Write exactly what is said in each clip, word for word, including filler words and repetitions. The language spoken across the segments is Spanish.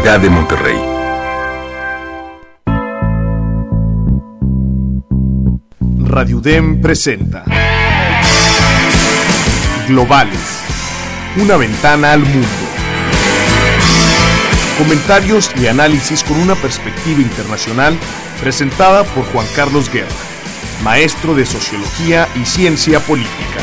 Universidad de Monterrey. Radio U D E M presenta Globales, una ventana al mundo. Comentarios y análisis con una perspectiva internacional, presentada por Juan Carlos Guerra, maestro de Sociología y Ciencia Política.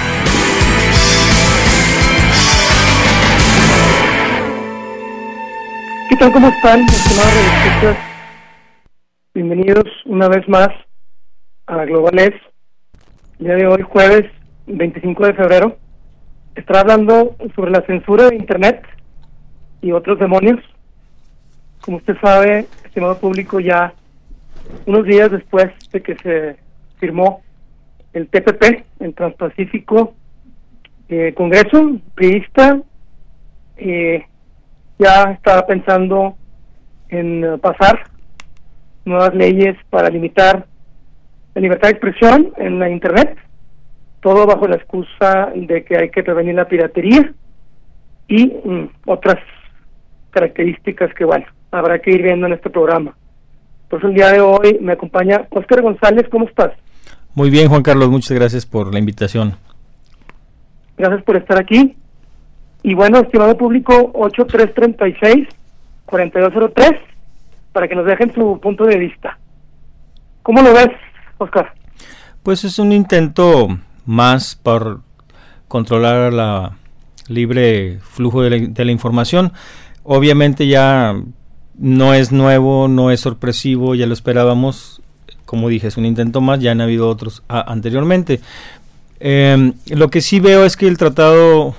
¿Qué tal? ¿Cómo están, estimados radioescuchas? Bienvenidos una vez más a Globales. El día de hoy, jueves veinticinco de febrero, estará hablando sobre la censura de Internet y otros demonios. Como usted sabe, estimado público, ya unos días después de que se firmó el T P P, el Transpacífico eh, Congreso priista, eh, ya estaba pensando en uh, pasar nuevas leyes para limitar la libertad de expresión en la Internet, todo bajo la excusa de que hay que prevenir la piratería y mm, otras características que, bueno, habrá que ir viendo en este programa. Por eso el día de hoy me acompaña Óscar González. ¿Cómo estás? Muy bien, Juan Carlos, muchas gracias por la invitación. Gracias por estar aquí. Y bueno, estimado público, ocho tres tres seis, cuatro dos cero tres, para que nos dejen su punto de vista. ¿Cómo lo ves, Óscar? Pues es un intento más por controlar la libre flujo de la, de la información. Obviamente ya no es nuevo, no es sorpresivo, ya lo esperábamos. Como dije, es un intento más, ya han habido otros a, anteriormente. Eh, lo que sí veo es que el tratado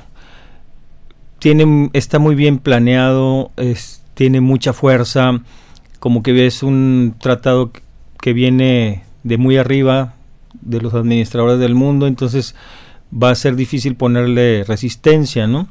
tiene, está muy bien planeado, es, tiene mucha fuerza, como que es un tratado que viene de muy arriba, de los administradores del mundo, entonces va a ser difícil ponerle resistencia, ¿no?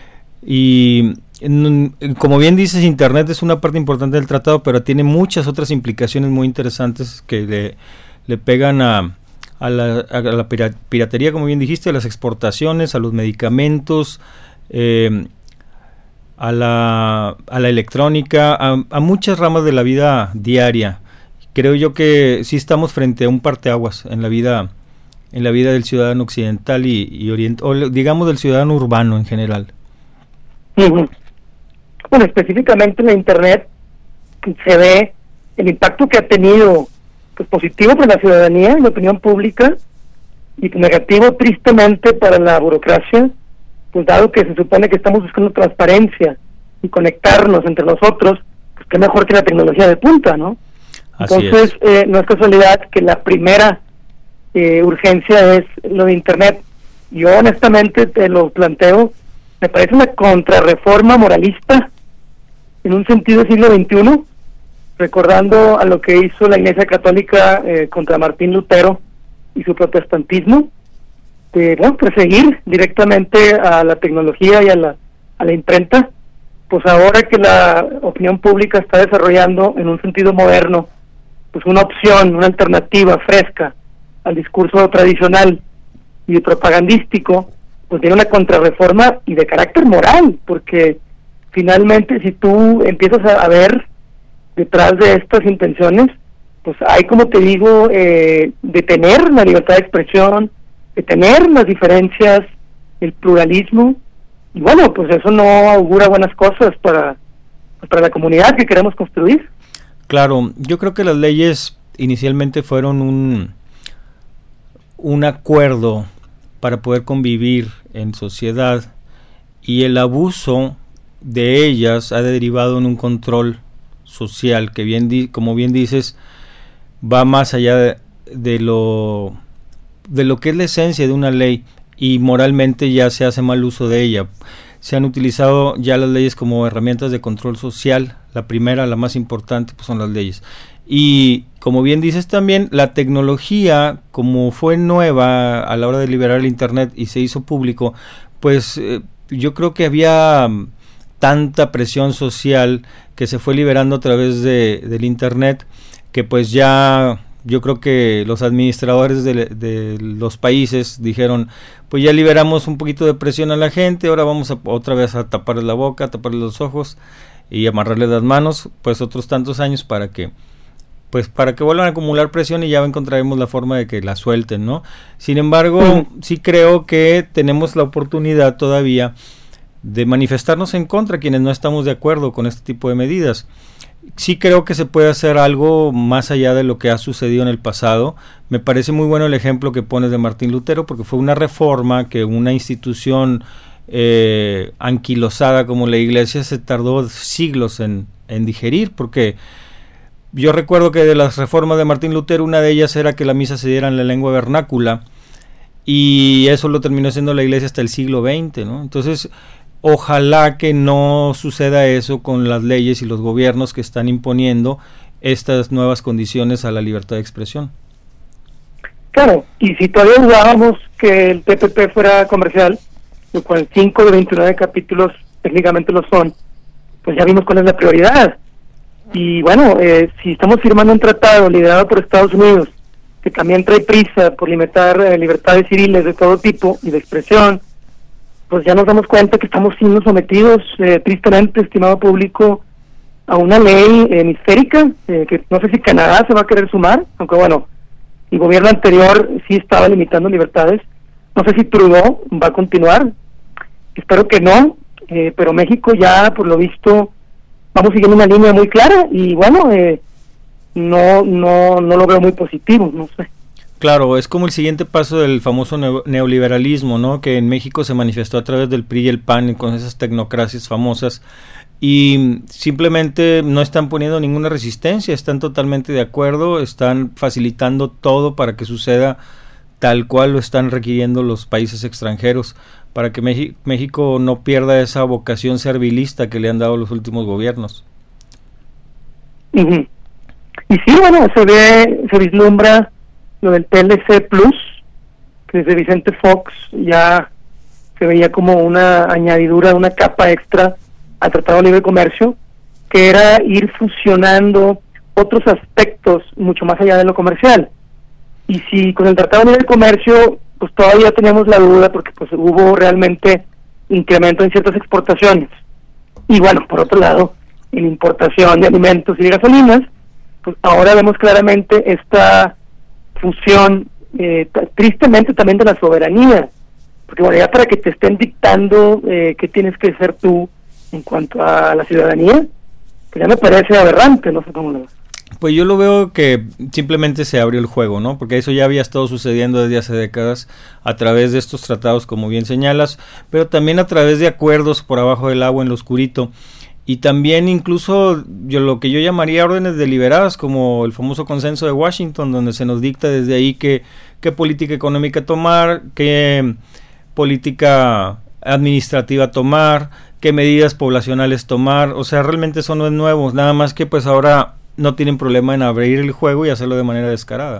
Y en, como bien dices, Internet es una parte importante del tratado, pero tiene muchas otras implicaciones muy interesantes que le, le pegan a, a, la, a la piratería, como bien dijiste, a las exportaciones, a los medicamentos, eh, a la, a la electrónica, a, a muchas ramas de la vida diaria. Creo yo que sí estamos frente a un parteaguas en la vida, en la vida del ciudadano occidental y, y oriental, o digamos del ciudadano urbano en general. Uh-huh. Bueno, específicamente en la Internet se ve el impacto que ha tenido, pues positivo para la ciudadanía y la opinión pública, y negativo tristemente para la burocracia, pues dado que se supone que estamos buscando transparencia y conectarnos entre nosotros, pues qué mejor que la tecnología de punta, ¿no? Así Entonces, es. Eh, no es casualidad que la primera eh, urgencia es lo de Internet. Yo honestamente te lo planteo, me parece una contrarreforma moralista en un sentido del siglo veintiuno, recordando a lo que hizo la Iglesia Católica eh, contra Martín Lutero y su protestantismo, de bueno, perseguir directamente a la tecnología y a la, a la imprenta. Pues ahora que la opinión pública está desarrollando en un sentido moderno, pues una opción, una alternativa fresca al discurso tradicional y propagandístico, pues tiene una contrarreforma y de carácter moral, porque finalmente si tú empiezas a, a ver detrás de estas intenciones, pues hay, como te digo, eh, detener la libertad de expresión, detener las diferencias, el pluralismo, y bueno, pues eso no augura buenas cosas para, pues para la comunidad que queremos construir. Claro, yo creo que las leyes inicialmente fueron un, un acuerdo para poder convivir en sociedad, y el abuso de ellas ha derivado en un control social que, bien di- como bien dices, va más allá de, de lo de lo que es la esencia de una ley, y moralmente ya se hace mal uso de ella. Se han utilizado ya las leyes como herramientas de control social. La primera, la más importante, pues son las leyes. Y como bien dices también, la tecnología, como fue nueva a la hora de liberar el Internet y se hizo público, pues eh, yo creo que había tanta presión social que se fue liberando a través de, del Internet, que pues ya yo creo que los administradores de, de los países dijeron, pues ya liberamos un poquito de presión a la gente, ahora vamos a, otra vez a taparles la boca, a taparles los ojos, y amarrarles las manos, pues otros tantos años para que pues para que vuelvan a acumular presión y ya encontraremos la forma de que la suelten, ¿no? Sin embargo, uh-huh. sí creo que tenemos la oportunidad todavía de manifestarnos en contra quienes no estamos de acuerdo con este tipo de medidas. Sí creo que se puede hacer algo más allá de lo que ha sucedido en el pasado. Me parece muy bueno el ejemplo que pones de Martín Lutero, porque fue una reforma que una institución eh, anquilosada como la Iglesia se tardó siglos en, en digerir, porque yo recuerdo que de las reformas de Martín Lutero, una de ellas era que la misa se diera en la lengua vernácula, y eso lo terminó haciendo la Iglesia hasta el siglo veinte, ¿no? Entonces, ojalá que no suceda eso con las leyes y los gobiernos que están imponiendo estas nuevas condiciones a la libertad de expresión. Claro, y si todavía dudábamos que el T P P fuera comercial, lo cual cinco de veintinueve capítulos técnicamente lo son, pues ya vimos cuál es la prioridad. Y bueno, eh, si estamos firmando un tratado liderado por Estados Unidos, que también trae prisa por limitar eh, libertades civiles de todo tipo y de expresión, pues ya nos damos cuenta que estamos siendo sometidos, eh, tristemente, estimado público, a una ley hemisférica, eh, que no sé si Canadá se va a querer sumar, aunque bueno, el gobierno anterior sí estaba limitando libertades. No sé si Trudeau va a continuar, espero que no, eh, pero México ya, por lo visto, vamos siguiendo una línea muy clara y bueno, eh, no no no lo veo muy positivo, no sé. Claro, es como el siguiente paso del famoso neo- neoliberalismo, ¿no? Que en México se manifestó a través del P R I y el P A N con esas tecnocracias famosas y simplemente no están poniendo ninguna resistencia, están totalmente de acuerdo, están facilitando todo para que suceda tal cual lo están requiriendo los países extranjeros, para que Meji- México no pierda esa vocación servilista que le han dado los últimos gobiernos. Uh-huh. Y sí, bueno, se ve, se vislumbra lo del T L C Plus, que desde Vicente Fox ya se veía como una añadidura, una capa extra al Tratado de Libre Comercio, que era ir fusionando otros aspectos mucho más allá de lo comercial. Y si con el Tratado de Libre Comercio pues todavía tenemos la duda porque pues hubo realmente incremento en ciertas exportaciones, y bueno, por otro lado, en importación de alimentos y de gasolinas, pues ahora vemos claramente esta fusión, eh, t- tristemente también de la soberanía, porque bueno, ya para que te estén dictando eh, qué tienes que ser tú en cuanto a la ciudadanía, pues ya me parece aberrante, no sé cómo lo ves. Pues yo lo veo que simplemente se abrió el juego, ¿no? Porque eso ya había estado sucediendo desde hace décadas a través de estos tratados, como bien señalas, pero también a través de acuerdos por abajo del agua en lo oscurito, y también incluso yo lo que yo llamaría órdenes deliberadas, como el famoso consenso de Washington, donde se nos dicta desde ahí qué, qué política económica tomar, qué política administrativa tomar, qué medidas poblacionales tomar. O sea, realmente eso no es nuevo, nada más que pues ahora no tienen problema en abrir el juego y hacerlo de manera descarada.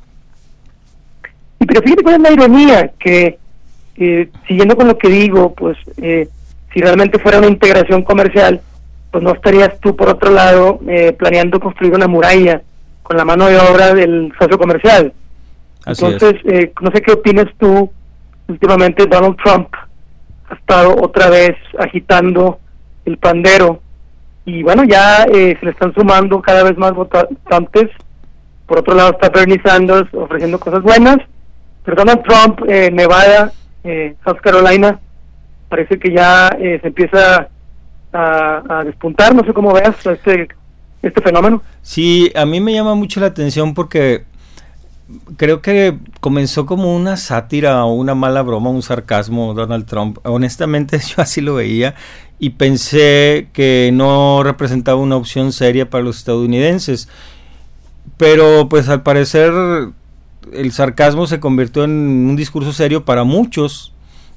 Y pero fíjate cuál es la ironía, que eh, siguiendo con lo que digo, pues eh, si realmente fuera una integración comercial, pues no estarías tú por otro lado eh, planeando construir una muralla con la mano de obra del socio comercial. Así Entonces, eh, no sé qué opinas tú. Últimamente Donald Trump ha estado otra vez agitando el pandero, y bueno, ya eh, se le están sumando cada vez más votantes. Por otro lado está Bernie Sanders ofreciendo cosas buenas, pero Donald Trump, eh, Nevada, eh, South Carolina, parece que ya eh, se empieza a, a despuntar. No sé cómo veas este, este fenómeno. Sí, a mí me llama mucho la atención porque creo que comenzó como una sátira o una mala broma, un sarcasmo Donald Trump. Honestamente yo así lo veía y pensé que no representaba una opción seria para los estadounidenses, pero pues al parecer el sarcasmo se convirtió en un discurso serio para muchos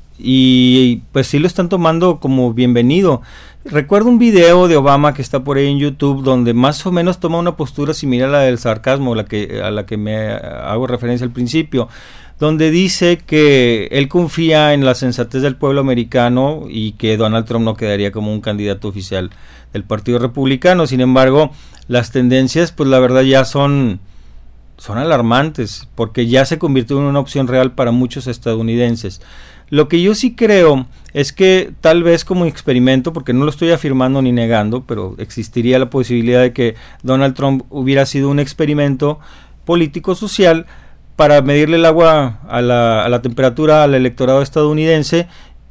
y pues sí lo están tomando como bienvenido. Recuerdo un video de Obama que está por ahí en YouTube donde más o menos toma una postura similar a la del sarcasmo, la que, a la que me hago referencia al principio, donde dice que él confía en la sensatez del pueblo americano y que Donald Trump no quedaría como un candidato oficial del Partido Republicano. Sin embargo, las tendencias pues la verdad ya son, son alarmantes, porque ya se convirtió en una opción real para muchos estadounidenses. Lo que yo sí creo es que tal vez como experimento, porque no lo estoy afirmando ni negando, pero existiría la posibilidad de que Donald Trump hubiera sido un experimento político-social para medirle el agua a la, a la temperatura al electorado estadounidense,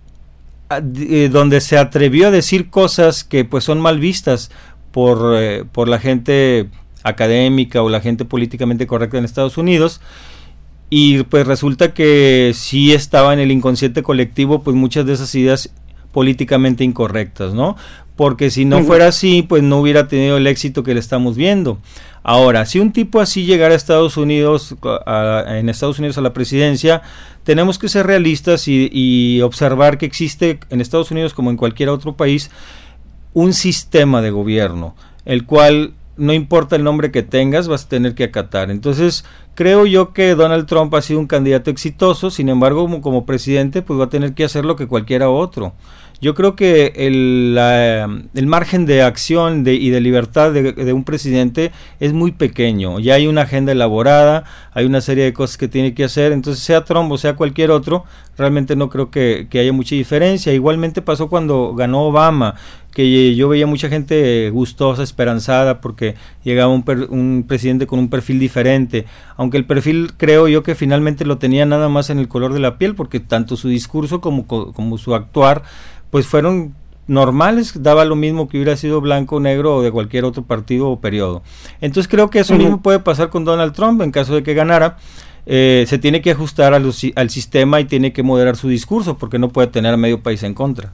eh, donde se atrevió a decir cosas que pues son mal vistas por, eh, por la gente académica o la gente políticamente correcta en Estados Unidos. Y pues resulta que sí estaba en el inconsciente colectivo pues muchas de esas ideas políticamente incorrectas, ¿no? Porque si no fuera así, pues no hubiera tenido el éxito que le estamos viendo. Ahora, si un tipo así llegara a Estados Unidos, a, en Estados Unidos a la presidencia, tenemos que ser realistas y, y observar que existe en Estados Unidos, como en cualquier otro país, un sistema de gobierno, el cual no importa el nombre que tengas, vas a tener que acatar. Entonces, creo yo que Donald Trump ha sido un candidato exitoso, sin embargo, como, como presidente, pues va a tener que hacer lo que cualquiera otro. Yo creo que el, la, el margen de acción de, y de libertad de, de un presidente es muy pequeño. Ya hay una agenda elaborada, hay una serie de cosas que tiene que hacer. Entonces, sea Trump o sea cualquier otro, realmente no creo que, que haya mucha diferencia. Igualmente pasó cuando ganó Obama, que yo veía mucha gente gustosa, esperanzada, porque llegaba un, per, un presidente con un perfil diferente, aunque el perfil creo yo que finalmente lo tenía nada más en el color de la piel, porque tanto su discurso como, como su actuar pues fueron normales, daba lo mismo que hubiera sido blanco, negro o de cualquier otro partido o periodo. Entonces creo que eso uh-huh. mismo puede pasar con Donald Trump en caso de que ganara. Eh, se tiene que ajustar a los, al sistema y tiene que moderar su discurso, porque no puede tener a medio país en contra.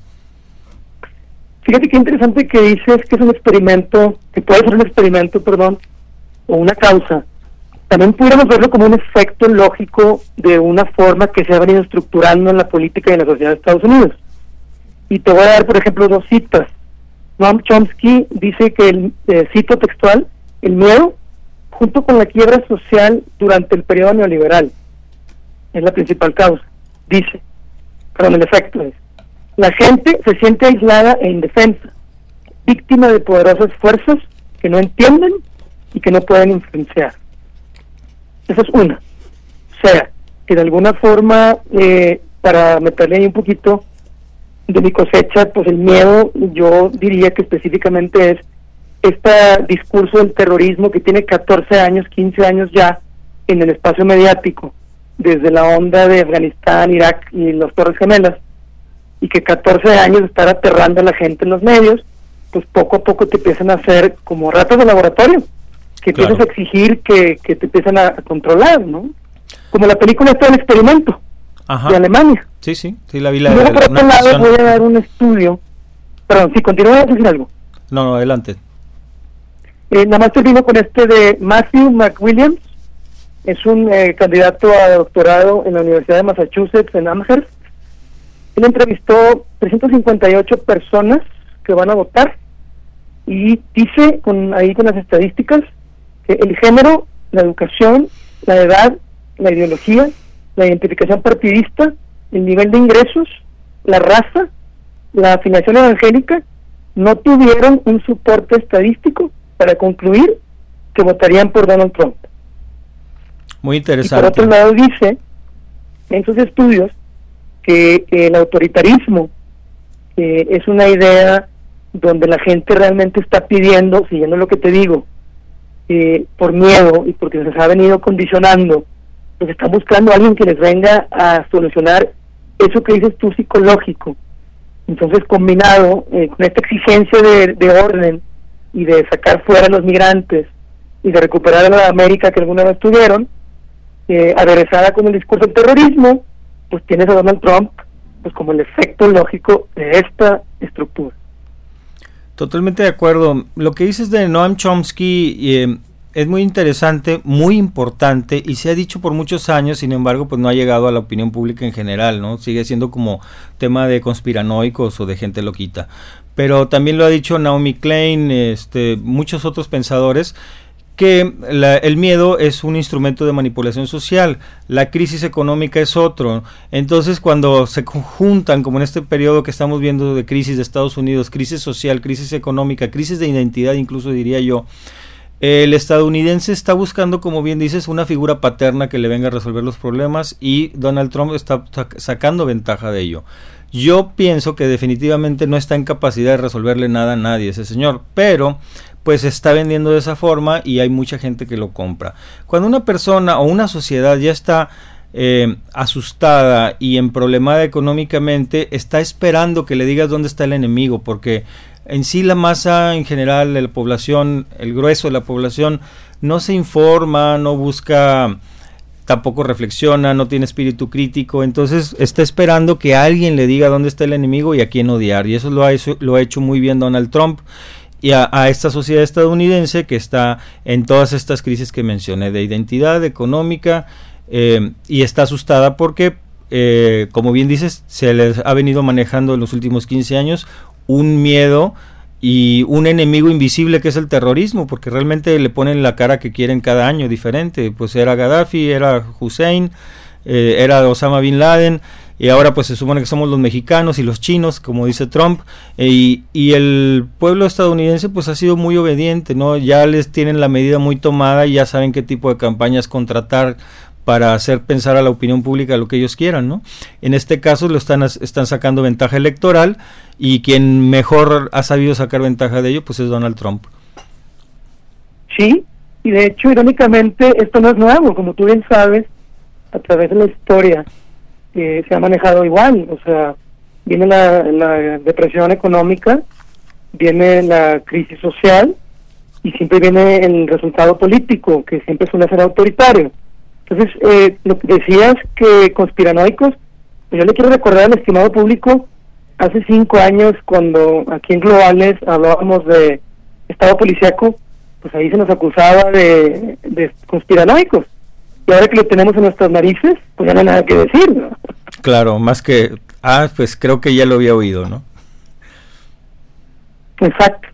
Fíjate qué interesante que dices que es un experimento, que puede ser un experimento, perdón, o una causa. También pudiéramos verlo como un efecto lógico de una forma que se ha venido estructurando en la política y en la sociedad de Estados Unidos. Y te voy a dar, por ejemplo, dos citas. Noam Chomsky dice que, el eh, cito textual, el miedo, junto con la quiebra social durante el periodo neoliberal, es la principal causa. Dice, perdón, el efecto es, la gente se siente aislada e indefensa, víctima de poderosas fuerzas que no entienden y que no pueden influenciar. Esa es una. O sea, que de alguna forma, eh, para meterle ahí un poquito de mi cosecha, pues el miedo, yo diría que específicamente es este discurso del terrorismo que tiene catorce años, quince años ya en el espacio mediático, desde la onda de Afganistán, Irak y las Torres Gemelas, y que catorce años de estar aterrando a la gente en los medios, pues poco a poco te empiezan a hacer como ratas de laboratorio, que claro. empiezas a exigir que, que te empiezan a controlar, ¿no? Como la película está El Experimento, Ajá. de Alemania. Sí, sí, sí la vi. La, y luego por otro lado persona... voy a dar un estudio, perdón, sí, continúa a decir algo. No, no, adelante. Eh, nada más termino con este de Matthew McWilliams, es un eh, candidato a doctorado en la Universidad de Massachusetts en Amherst. Él entrevistó trescientas cincuenta y ocho personas que van a votar y dice con ahí con las estadísticas que el género, la educación, la edad, la ideología, la identificación partidista, el nivel de ingresos, la raza, la afiliación evangélica no tuvieron un soporte estadístico para concluir que votarían por Donald Trump. Muy interesante. Y por otro lado dice en sus estudios que el autoritarismo eh, es una idea donde la gente realmente está pidiendo, siguiendo lo que te digo, eh, por miedo y porque se ha venido condicionando, pues están buscando a alguien que les venga a solucionar eso que dices tú psicológico. Entonces, combinado eh, con esta exigencia de, de orden y de sacar fuera a los migrantes y de recuperar a la América que alguna vez tuvieron, eh, aderezada con el discurso del terrorismo, pues tienes a Donald Trump pues como el efecto lógico de esta estructura. Totalmente de acuerdo. Lo que dices de Noam Chomsky eh, es muy interesante, muy importante, y se ha dicho por muchos años, sin embargo, pues no ha llegado a la opinión pública en general, ¿no? Sigue siendo como tema de conspiranoicos o de gente loquita. Pero también lo ha dicho Naomi Klein, este, muchos otros pensadores, que la, el miedo es un instrumento de manipulación social, la crisis económica es otro. Entonces, cuando se conjuntan, como en este periodo que estamos viendo de crisis de Estados Unidos, crisis social, crisis económica, crisis de identidad, incluso diría yo, El estadounidense está buscando, como bien dices, una figura paterna que le venga a resolver los problemas, y Donald Trump está sac- sacando ventaja de ello. Yo pienso que definitivamente no está en capacidad de resolverle nada a nadie ese señor, pero pues se está vendiendo de esa forma y hay mucha gente que lo compra. Cuando una persona o una sociedad ya está eh, asustada y en problemada económicamente, está esperando que le digas dónde está el enemigo, porque en sí la masa en general de la población, el grueso de la población, no se informa, no busca, tampoco reflexiona, no tiene espíritu crítico, entonces está esperando que alguien le diga dónde está el enemigo y a quién odiar, y eso lo ha hecho, lo ha hecho muy bien Donald Trump, y a, a esta sociedad estadounidense que está en todas estas crisis que mencioné, de identidad económica, eh, y está asustada porque, eh, como bien dices, se les ha venido manejando en los últimos quince años un miedo y un enemigo invisible que es el terrorismo, porque realmente le ponen la cara que quieren cada año diferente. Pues era Gaddafi, era Hussein, eh, era Osama Bin Laden, y ahora pues se supone que somos los mexicanos y los chinos, como dice Trump, eh, y, y el pueblo estadounidense pues ha sido muy obediente, ¿no? Ya les tienen la medida muy tomada y ya saben qué tipo de campañas contratar para hacer pensar a la opinión pública lo que ellos quieran, ¿no? En este caso lo están, están sacando ventaja electoral, y quien mejor ha sabido sacar ventaja de ello pues es Donald Trump. Sí, y de hecho, irónicamente, esto no es nuevo, como tú bien sabes, a través de la historia eh, se ha manejado igual, o sea, viene la, la depresión económica, viene la crisis social, y siempre viene el resultado político, que siempre suele ser autoritario. Entonces, eh, lo que decías que conspiranoicos, pues yo le quiero recordar al estimado público, hace cinco años cuando aquí en Globales hablábamos de Estado policíaco, pues ahí se nos acusaba de, de conspiranoicos, y ahora que lo tenemos en nuestras narices, pues ya no hay nada que decir, ¿no? Claro, más que, ah, pues creo que ya lo había oído, ¿no? Exacto.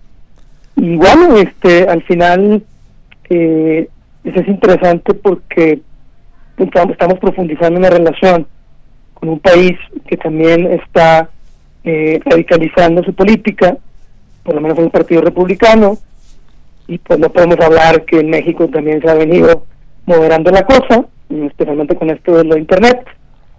Y bueno, este, al final, eh, eso es interesante porque estamos profundizando una relación con un país que también está eh, radicalizando su política, por lo menos en el Partido Republicano, y pues no podemos hablar que en México también se ha venido moderando la cosa, especialmente con esto de lo internet.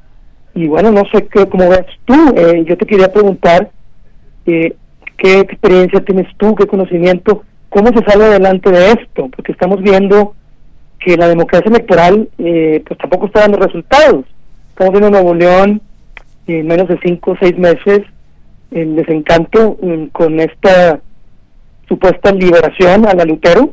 Y bueno, no sé qué, cómo ves tú, eh, yo te quería preguntar eh, qué experiencia tienes tú, qué conocimiento, cómo se sale adelante de esto, porque estamos viendo que la democracia electoral eh, pues tampoco está dando resultados. Estamos viendo en Nuevo León, en menos de cinco o seis meses, el desencanto eh, con esta supuesta liberación a la Lutero,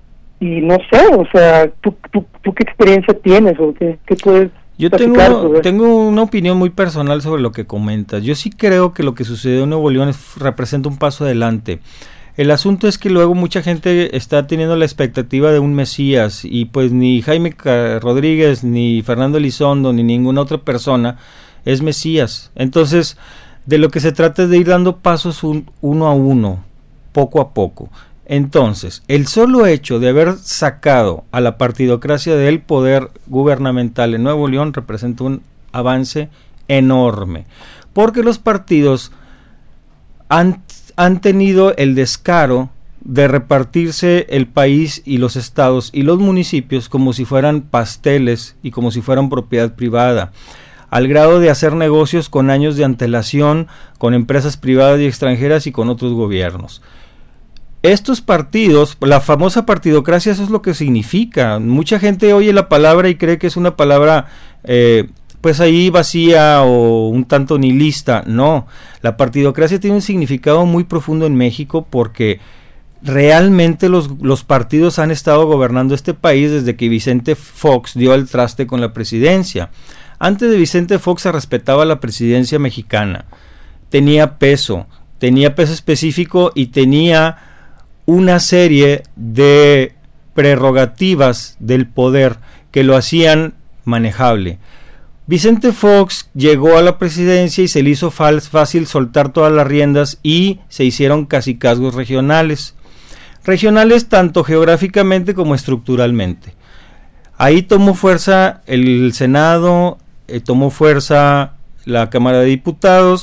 y no sé, o sea, ¿tú, tú, tú qué experiencia tienes o qué, qué puedes Yo tengo, tengo una opinión muy personal sobre lo que comentas. Yo sí creo que lo que sucedió en Nuevo León es, representa un paso adelante. El asunto es que luego mucha gente está teniendo la expectativa de un Mesías, y pues ni Jaime Rodríguez, ni Fernando Elizondo, ni ninguna otra persona es Mesías. Entonces, de lo que se trata es de ir dando pasos un, uno a uno, poco a poco. Entonces, el solo hecho de haber sacado a la partidocracia del poder gubernamental en Nuevo León representa un avance enorme, porque los partidos han han tenido el descaro de repartirse el país y los estados y los municipios como si fueran pasteles y como si fueran propiedad privada, al grado de hacer negocios con años de antelación con empresas privadas y extranjeras y con otros gobiernos. Estos partidos, la famosa partidocracia, eso es lo que significa. Mucha gente oye la palabra y cree que es una palabra eh, pues ahí vacía o un tanto nihilista. No, la partidocracia tiene un significado muy profundo en México, porque realmente los, los partidos han estado gobernando este país desde que Vicente Fox dio el traste con la presidencia. Antes de Vicente Fox se respetaba la presidencia mexicana, tenía peso, tenía peso específico y tenía una serie de prerrogativas del poder que lo hacían manejable. Vicente Fox llegó a la presidencia y se le hizo fácil soltar todas las riendas y se hicieron cacicazgos regionales. Regionales tanto geográficamente como estructuralmente. Ahí tomó fuerza el Senado, eh, tomó fuerza la Cámara de Diputados,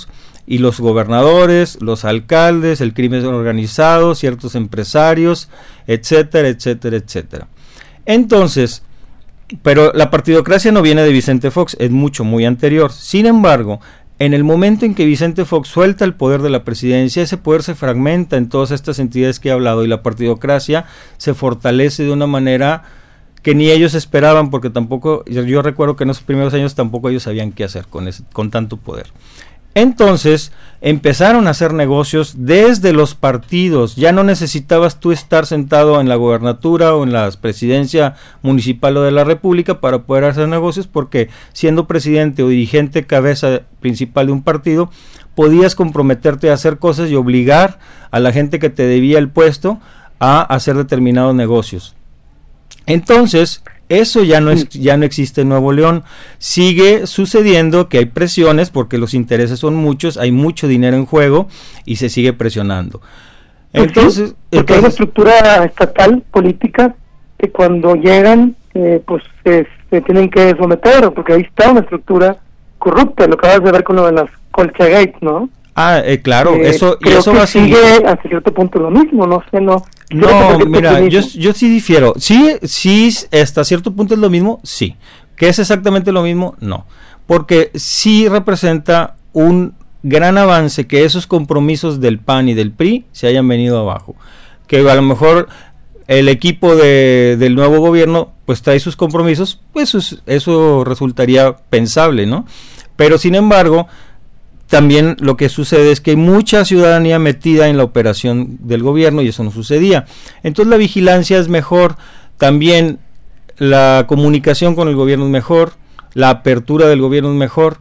y los gobernadores, los alcaldes, el crimen organizado, ciertos empresarios, etcétera, etcétera, etcétera. Entonces, pero la partidocracia no viene de Vicente Fox, es mucho, muy anterior. Sin embargo, en el momento en que Vicente Fox suelta el poder de la presidencia, ese poder se fragmenta en todas estas entidades que he hablado y la partidocracia se fortalece de una manera que ni ellos esperaban, porque tampoco, yo, yo recuerdo que en esos primeros años tampoco ellos sabían qué hacer con, ese, con tanto poder. Entonces empezaron a hacer negocios desde los partidos, ya no necesitabas tú estar sentado en la gobernatura o en la presidencia municipal o de la república para poder hacer negocios, porque siendo presidente o dirigente cabeza principal de un partido, podías comprometerte a hacer cosas y obligar a la gente que te debía el puesto a hacer determinados negocios. Entonces, eso ya no es, ya no existe en Nuevo León. Sigue sucediendo que hay presiones porque los intereses son muchos, hay mucho dinero en juego y se sigue presionando. Entonces, sí, porque entonces, hay una estructura estatal política que cuando llegan, eh, pues se, se tienen que someter, porque ahí está una estructura corrupta. Lo acabas de ver con lo de las Colchagate, ¿no? Ah, eh, claro, eh, eso, y eso que va a sigue hasta cierto punto lo mismo, no sé, no. No, mira, yo, yo sí difiero. Sí, sí, hasta cierto punto es lo mismo, sí. ¿Que es exactamente lo mismo? No. Porque sí representa un gran avance que esos compromisos del P A N y del P R I se hayan venido abajo. Que a lo mejor el equipo de, del nuevo gobierno pues trae sus compromisos, pues eso, eso resultaría pensable, ¿no? Pero sin embargo, también lo que sucede es que hay mucha ciudadanía metida en la operación del gobierno y eso no sucedía. Entonces la vigilancia es mejor, también la comunicación con el gobierno es mejor, la apertura del gobierno es mejor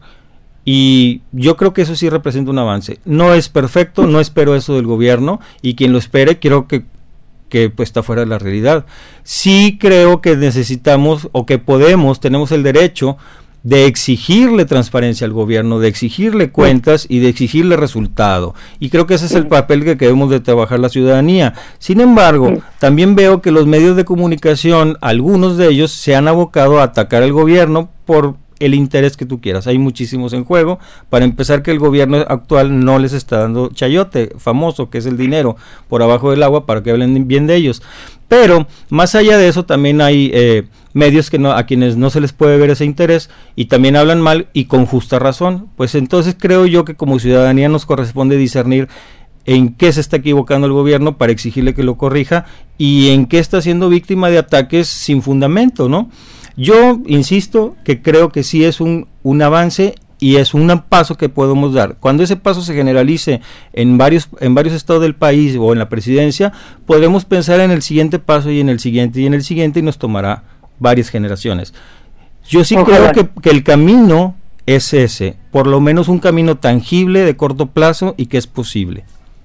y yo creo que eso sí representa un avance. No es perfecto, no espero eso del gobierno y quien lo espere creo que, que pues está fuera de la realidad. Sí creo que necesitamos o que podemos, tenemos el derecho de exigirle transparencia al gobierno, de exigirle cuentas y de exigirle resultado. Y creo que ese es el papel que debemos de trabajar la ciudadanía. Sin embargo, también veo que los medios de comunicación, algunos de ellos se han abocado a atacar al gobierno por el interés que tú quieras. Hay muchísimos en juego. Para empezar, que el gobierno actual no les está dando chayote famoso, que es el dinero por abajo del agua, para que hablen bien de ellos. Pero más allá de eso también hay eh, medios que no, a quienes no se les puede ver ese interés y también hablan mal y con justa razón. Pues entonces creo yo que como ciudadanía nos corresponde discernir en qué se está equivocando el gobierno para exigirle que lo corrija y en qué está siendo víctima de ataques sin fundamento, ¿no? Yo insisto que creo que sí es un, un avance y es un paso que podemos dar. Cuando ese paso se generalice en varios, en varios estados del país o en la presidencia, podremos pensar en el siguiente paso y en el siguiente y en el siguiente y nos tomará varias generaciones. Yo sí Ojalá. creo que, que el camino es ese, por lo menos un camino tangible de corto plazo y que es posible.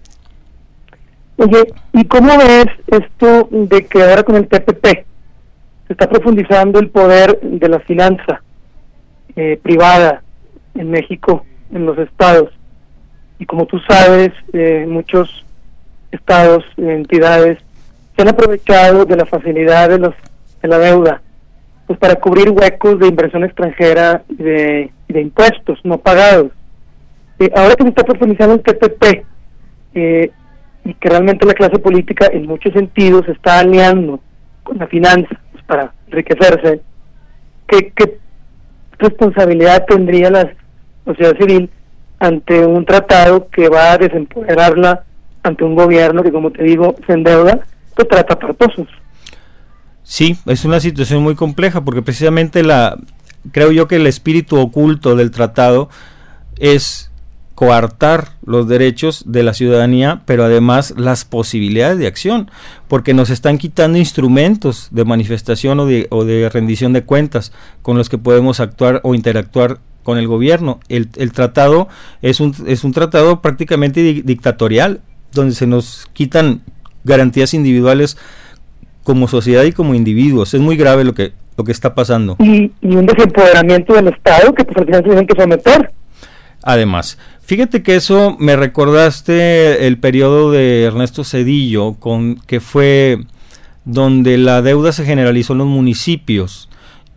Oye, ¿y cómo ves esto de que ahora con el T P P se está profundizando el poder de la finanza eh, privada en México, en los estados? Y como tú sabes, eh, muchos estados, entidades, se han aprovechado de la facilidad de, los, de la deuda, pues para cubrir huecos de inversión extranjera y de, de impuestos no pagados. Eh, ahora que se está profundizando el T P P, eh, y que realmente la clase política en muchos sentidos se está aliando con la finanza pues, para enriquecerse, ¿qué, qué responsabilidad tendría la sociedad civil ante un tratado que va a desempoderarla ante un gobierno que, como te digo, se endeuda, pues trata partosos? Sí, es una situación muy compleja porque precisamente la creo yo que el espíritu oculto del tratado es coartar los derechos de la ciudadanía, pero además las posibilidades de acción, porque nos están quitando instrumentos de manifestación o de, o de rendición de cuentas con los que podemos actuar o interactuar con el gobierno. El, el tratado es un, es un tratado prácticamente di, dictatorial, donde se nos quitan garantías individuales como sociedad y como individuos. Es muy grave lo que, lo que está pasando. Y, y un desempoderamiento del Estado que pues al final se tienen que someter. Además, fíjate que eso me recordaste el periodo de Ernesto Zedillo, con que fue donde la deuda se generalizó en los municipios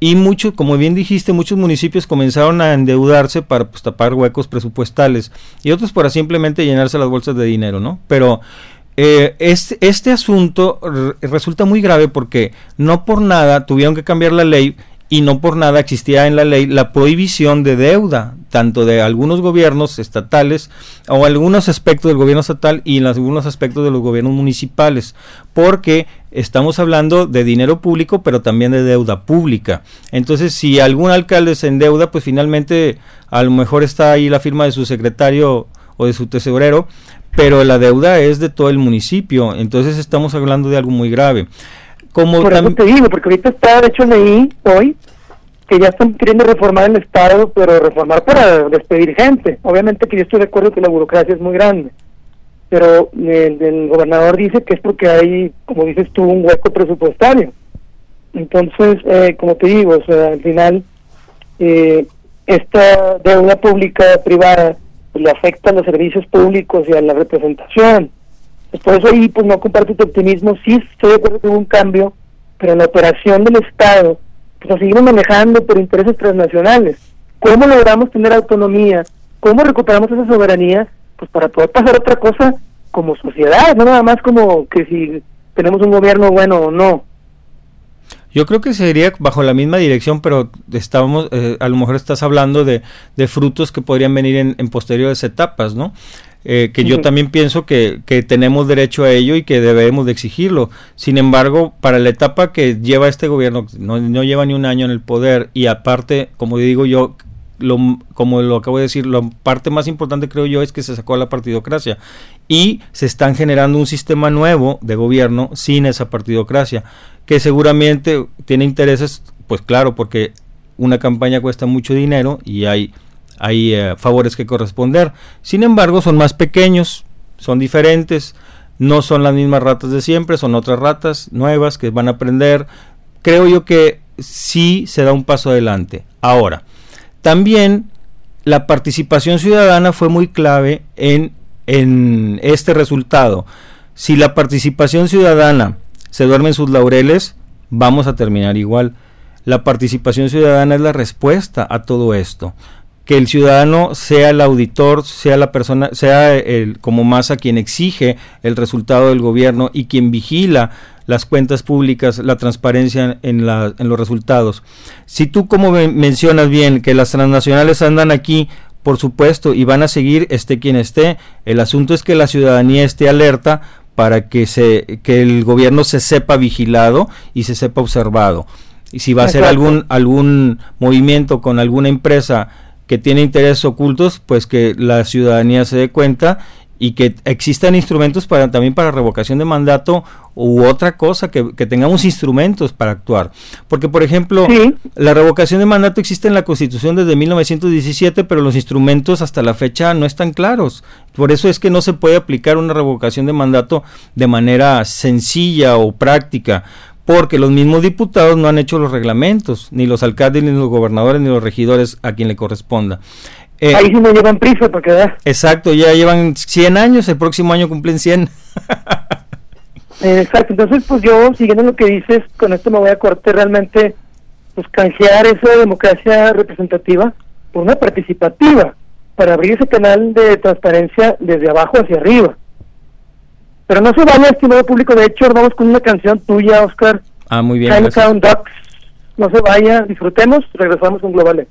y muchos, como bien dijiste, muchos municipios comenzaron a endeudarse para pues, tapar huecos presupuestales y otros para simplemente llenarse las bolsas de dinero, ¿no? Pero eh, este, este asunto r- resulta muy grave porque no por nada tuvieron que cambiar la ley y no por nada existía en la ley la prohibición de deuda, tanto de algunos gobiernos estatales o algunos aspectos del gobierno estatal y en algunos aspectos de los gobiernos municipales, porque estamos hablando de dinero público, pero también de deuda pública. Entonces, si algún alcalde se endeuda, pues finalmente a lo mejor está ahí la firma de su secretario o de su tesorero, pero la deuda es de todo el municipio, entonces estamos hablando de algo muy grave. Como Por eso tam- te digo, porque ahorita está, de hecho leí hoy que ya están queriendo reformar el Estado, pero reformar para despedir gente. Obviamente que yo estoy de acuerdo que la burocracia es muy grande, pero el, el gobernador dice que es porque hay, como dices tú, un hueco presupuestario. Entonces, eh, como te digo, o sea, al final, eh, esta deuda pública privada pues, le afecta a los servicios públicos y a la representación. Por eso ahí pues no comparto tu optimismo. Sí estoy de acuerdo que hubo un cambio, pero en la operación del Estado pues nos seguimos manejando por intereses transnacionales. ¿Cómo logramos tener autonomía? ¿Cómo recuperamos esa soberanía? Pues para poder pasar otra cosa como sociedad, no nada más como que si tenemos un gobierno bueno o no. Yo creo que sería bajo la misma dirección, pero estábamos, eh, a lo mejor estás hablando de, de frutos que podrían venir en, en posteriores etapas, ¿no? Eh, que yo también pienso que, que tenemos derecho a ello y que debemos de exigirlo. Sin embargo, para la etapa que lleva este gobierno, no, no lleva ni un año en el poder, y aparte, como digo yo, lo, como lo acabo de decir, la parte más importante creo yo es que se sacó la partidocracia y se están generando un sistema nuevo de gobierno sin esa partidocracia, que seguramente tiene intereses, pues claro, porque una campaña cuesta mucho dinero y hay hay eh, favores que corresponder. Sin embargo, son más pequeños, son diferentes, no son las mismas ratas de siempre, son otras ratas nuevas que van a aprender. Creo yo que sí se da un paso adelante. Ahora, también la participación ciudadana fue muy clave en, en este resultado. Si la participación ciudadana se duerme en sus laureles, vamos a terminar igual. La participación ciudadana es la respuesta a todo esto. Que el ciudadano sea el auditor, sea la persona, sea el como masa quien exige el resultado del gobierno y quien vigila las cuentas públicas, la transparencia en, la, en los resultados. Si tú, como mencionas bien, que las transnacionales andan aquí, por supuesto, y van a seguir esté quien esté, el asunto es que la ciudadanía esté alerta para que se que el gobierno se sepa vigilado y se sepa observado. Y si va a hacer algún algún movimiento con alguna empresa que tiene intereses ocultos, pues que la ciudadanía se dé cuenta y que existan instrumentos para también para revocación de mandato u otra cosa, que, que tengamos instrumentos para actuar. Porque, por ejemplo, sí. La revocación de mandato existe en la Constitución desde mil novecientos diecisiete, pero los instrumentos hasta la fecha no están claros. Por eso es que no se puede aplicar una revocación de mandato de manera sencilla o práctica, porque los mismos diputados no han hecho los reglamentos, ni los alcaldes, ni los gobernadores, ni los regidores a quien le corresponda. Eh, Ahí sí no llevan prisa, porque ¿verdad? Exacto, ya llevan cien años, el próximo año cumplen cien. eh, exacto, entonces pues yo, siguiendo lo que dices, con esto me voy a corte, realmente pues canjear esa democracia representativa por una participativa, para abrir ese canal de transparencia desde abajo hacia arriba. Pero no se vaya, estimado público, de hecho vamos con una canción tuya, Oscar. Ah, muy bien. Chinatown Ducks. No se vaya, disfrutemos, regresamos con Global.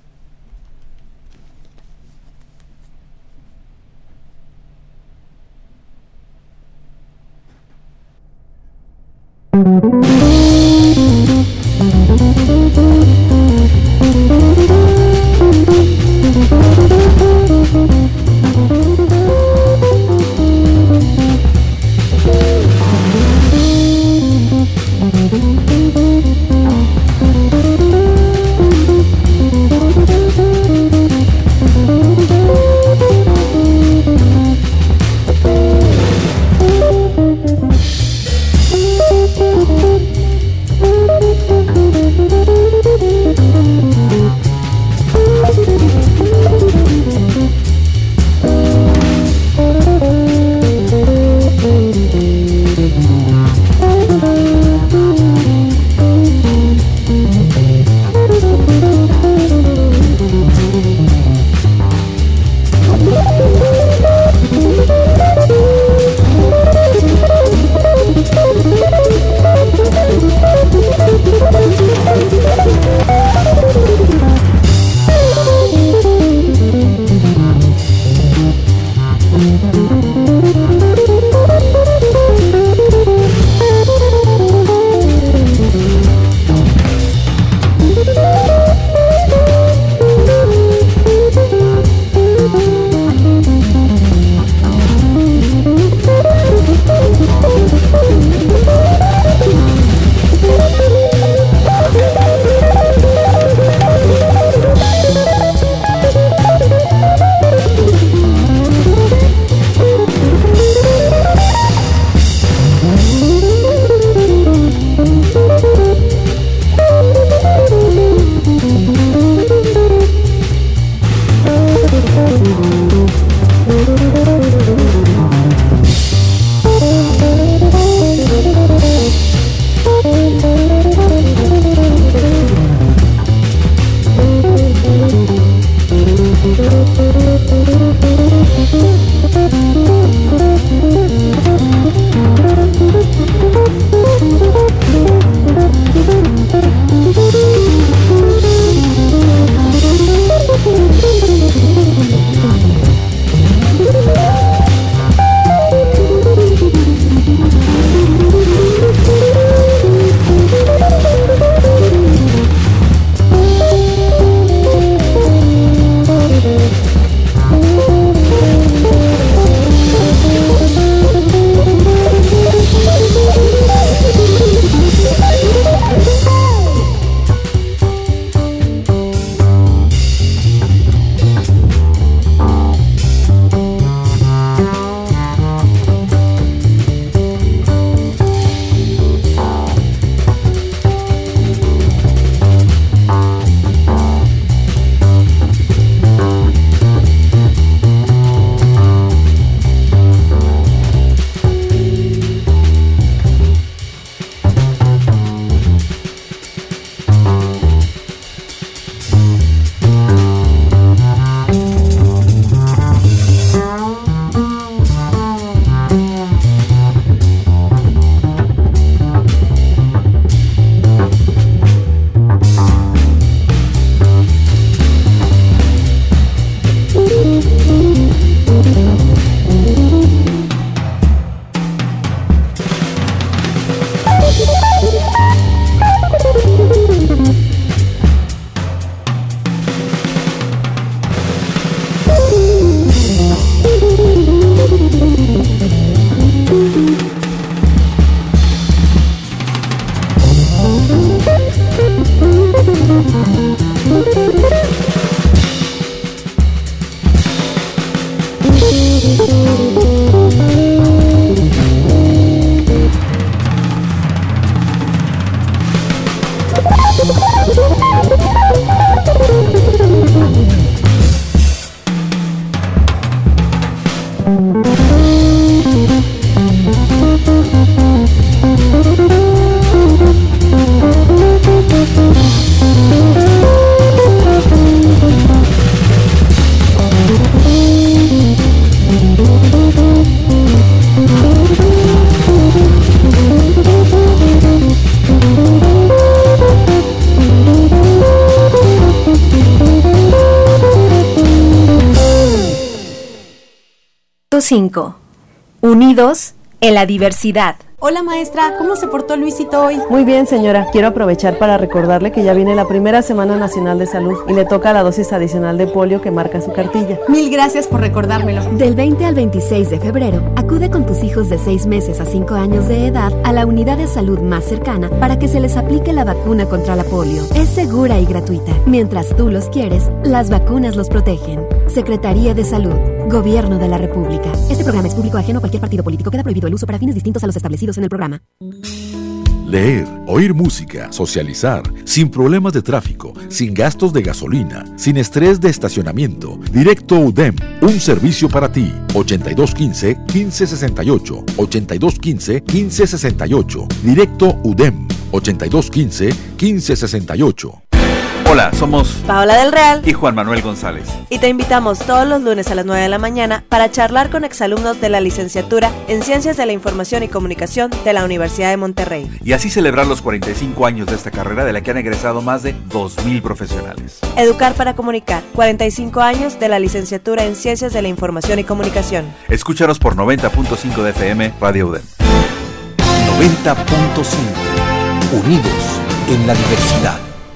cinco. Unidos en la diversidad. Hola maestra, ¿cómo se portó Luisito hoy? Muy bien señora, quiero aprovechar para recordarle que ya viene la primera Semana Nacional de Salud y le toca la dosis adicional de polio que marca su cartilla. Mil gracias por recordármelo. Del veinte al veintiséis de febrero, acude con tus hijos de seis meses a cinco años de edad a la unidad de salud más cercana para que se les aplique la vacuna contra la polio. Es segura y gratuita. Mientras tú los quieres, las vacunas los protegen. Secretaría de Salud, Gobierno de la República. Este programa es público ajeno a cualquier partido político. Queda prohibido el uso para fines distintos a los establecidos en el programa. Leer, oír música, socializar, sin problemas de tráfico, sin gastos de gasolina, sin estrés de estacionamiento. Directo U D E M, un servicio para ti. ochenta y dos quince, quince sesenta y ocho, ochenta y dos quince, quince sesenta y ocho. Directo U D E M, ochenta y dos quince, quince sesenta y ocho. Hola, somos Paola del Real y Juan Manuel González. Y te invitamos todos los lunes a las nueve de la mañana para charlar con exalumnos de la licenciatura en Ciencias de la Información y Comunicación de la Universidad de Monterrey. Y así celebrar los cuarenta y cinco años de esta carrera, de la que han egresado más de dos mil profesionales. Educar para Comunicar, cuarenta y cinco años de la licenciatura en Ciencias de la Información y Comunicación. Escúchanos por noventa punto cinco de F M, Radio U D E M. noventa punto cinco. Unidos en la diversidad.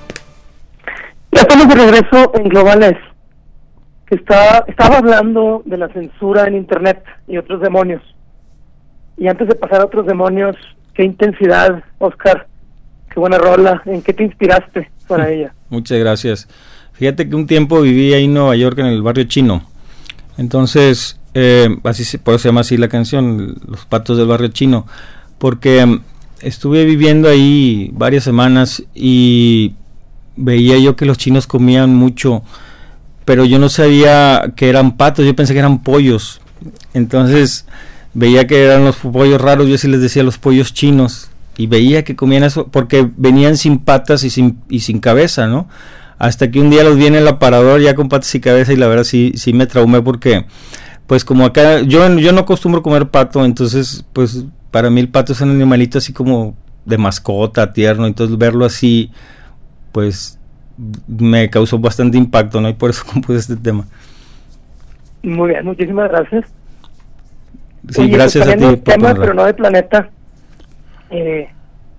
Ya estamos de regreso en Globales. Está, estaba hablando de la censura en Internet y otros demonios. Y antes de pasar a otros demonios, qué intensidad, Oscar. Qué buena rola. ¿En qué te inspiraste para ella? Muchas gracias. Fíjate que un tiempo viví ahí en Nueva York, en el barrio chino. Entonces, eh, así se, por eso se llama así la canción, Los Patos del Barrio Chino. Porque um, estuve viviendo ahí varias semanas y veía yo que los chinos comían mucho, pero yo no sabía que eran patos, yo pensé que eran pollos. Entonces veía que eran los pollos raros, yo sí les decía los pollos chinos, y veía que comían eso, porque venían sin patas y sin, y sin cabeza, ¿no? Hasta que un día los vi en el aparador ya con patas y cabeza, y la verdad sí, sí me traumé, porque pues como acá, yo, yo no acostumbro comer pato, entonces pues para mí el pato es un animalito así como de mascota, tierno, entonces verlo así pues me causó bastante impacto, ¿no? Y por eso compuse este tema. Muy bien, muchísimas gracias. Sí, Oye, gracias pues, a ti. El tema, pero no de planeta. Eh,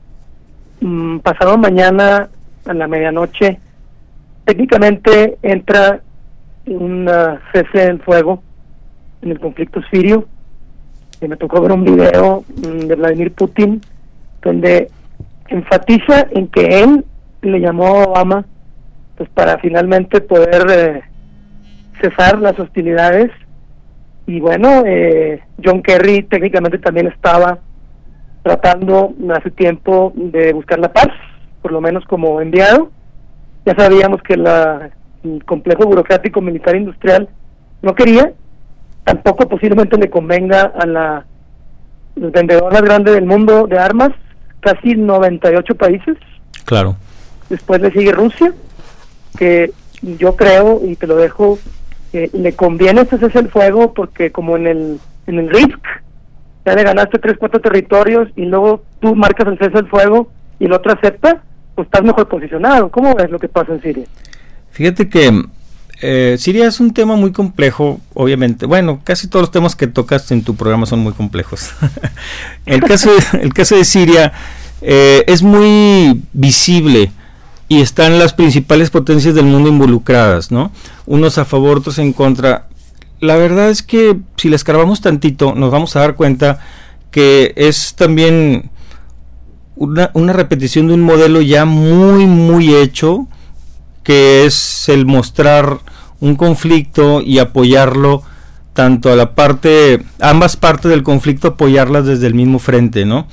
mm, pasado mañana a la medianoche, técnicamente entra un uh, cese del fuego en el conflicto sirio. Y me tocó ver un video mm, de Vladimir Putin donde enfatiza en que él le llamó a Obama pues para finalmente poder eh, cesar las hostilidades. Y bueno, eh, John Kerry técnicamente también estaba tratando hace tiempo de buscar la paz, por lo menos como enviado. Ya sabíamos que la, el complejo burocrático militar industrial no quería, tampoco posiblemente le convenga a la el vendedor más grande del mundo de armas, casi noventa y ocho países. Claro. Después le sigue Rusia, que yo creo, y te lo dejo, que le conviene este cese el fuego, porque como en el en el R I S C, ya le ganaste tres, cuatro territorios, y luego tú marcas el cese el fuego, y el otro acepta, pues estás mejor posicionado. ¿Cómo ves lo que pasa en Siria? Fíjate que eh, Siria es un tema muy complejo, obviamente. Bueno, casi todos los temas que tocas en tu programa son muy complejos. el, caso de, el caso de Siria eh, es muy visible, y están las principales potencias del mundo involucradas, ¿no? Unos a favor, otros en contra. La verdad es que si le escarbamos tantito, nos vamos a dar cuenta que es también una, una repetición de un modelo ya muy, muy hecho, que es el mostrar un conflicto y apoyarlo tanto a la parte, ambas partes del conflicto, apoyarlas desde el mismo frente, ¿no?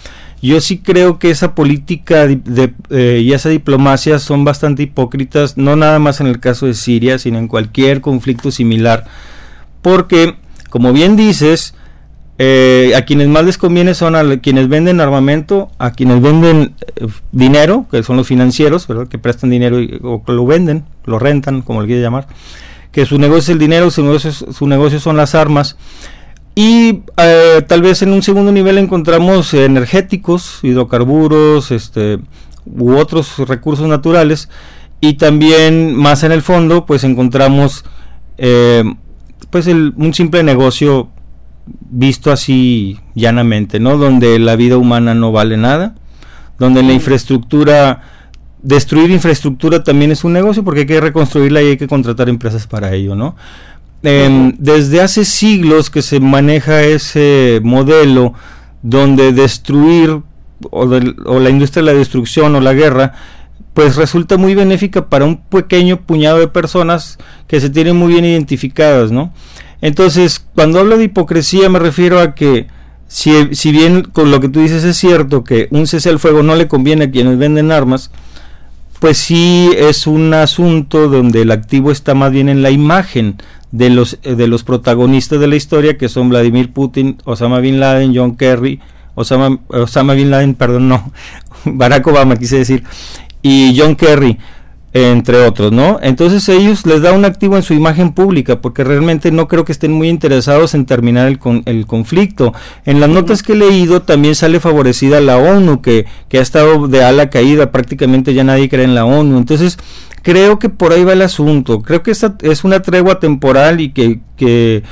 yo sí creo que esa política de, de, eh, y esa diplomacia son bastante hipócritas, no nada más en el caso de Siria, sino en cualquier conflicto similar, porque, como bien dices, eh, a quienes más les conviene son a quienes venden armamento, a quienes venden eh, dinero, que son los financieros, ¿verdad?, que prestan dinero y, o que lo venden, lo rentan, como le quiera llamar, que su negocio es el dinero, su negocio, su negocio son las armas. Y eh, tal vez en un segundo nivel encontramos energéticos, hidrocarburos, este, u otros recursos naturales, y también más en el fondo pues encontramos eh, pues el, un simple negocio visto así llanamente, ¿no? Donde la vida humana no vale nada, donde la infraestructura, destruir infraestructura también es un negocio porque hay que reconstruirla y hay que contratar empresas para ello, ¿no? Eh, desde hace siglos que se maneja ese modelo donde destruir o, de, o la industria de la destrucción o la guerra pues resulta muy benéfica para un pequeño puñado de personas que se tienen muy bien identificadas, ¿no? Entonces, cuando hablo de hipocresía me refiero a que si, si bien con lo que tú dices es cierto que un cese al fuego no le conviene a quienes venden armas, pues sí es un asunto donde el activo está más bien en la imagen de los de los protagonistas de la historia, que son Vladimir Putin, Osama Bin Laden, John Kerry, Osama, Osama Bin Laden, perdón, no, Barack Obama quise decir, y John Kerry, entre otros, ¿no? Entonces ellos les da un activo en su imagen pública, porque realmente no creo que estén muy interesados en terminar el, con, el conflicto. En las notas que he leído también sale favorecida la ONU, que, que ha estado de ala caída, prácticamente ya nadie cree en la ONU. Entonces creo que por ahí va el asunto. Creo que esta es una tregua temporal y que, que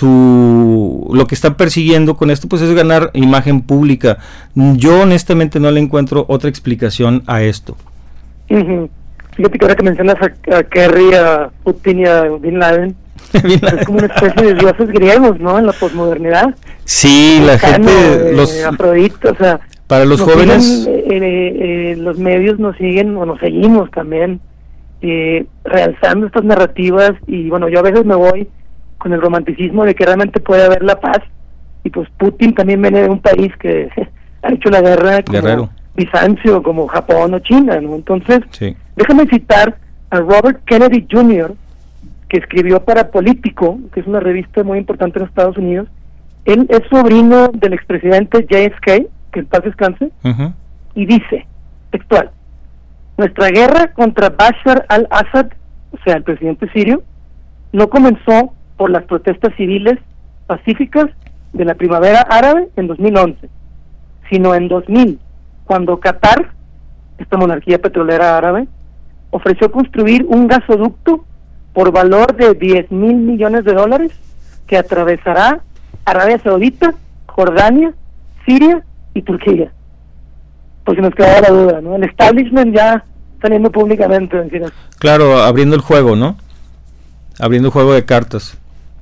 su lo que está persiguiendo con esto pues es ganar imagen pública. Yo honestamente no le encuentro otra explicación a esto. Uh-huh. Fíjate que ahora que mencionas a, a Kerry, a Putin y a Bin Laden, Bin Laden. Es como una especie de dioses griegos, ¿no? En la posmodernidad. Sí, la Vulcano, gente, eh, los Afrodita, o sea, para los jóvenes, siguen, eh, eh, los medios nos siguen o nos seguimos también eh, realzando estas narrativas, y bueno, yo a veces me voy con el romanticismo de que realmente puede haber la paz, y pues Putin también viene de un país que ha hecho la guerra como Guerrero. Bizancio, como Japón o China, ¿no? Entonces, sí. Déjame citar a Robert Kennedy junior, que escribió para Político, que es una revista muy importante en Estados Unidos. Él es sobrino del expresidente J F K, que en paz descanse, uh-huh. y dice, textual, nuestra guerra contra Bashar al-Assad, o sea, el presidente sirio, no comenzó por las protestas civiles pacíficas de la primavera árabe en dos mil once, sino en dos mil, cuando Qatar, esta monarquía petrolera árabe, ofreció construir un gasoducto por valor de diez mil millones de dólares que atravesará Arabia Saudita, Jordania, Siria y Turquía. Por si nos quedaba la duda, ¿no? El establishment ya saliendo públicamente. ¿No? Claro, abriendo el juego, ¿no? Abriendo el juego de cartas.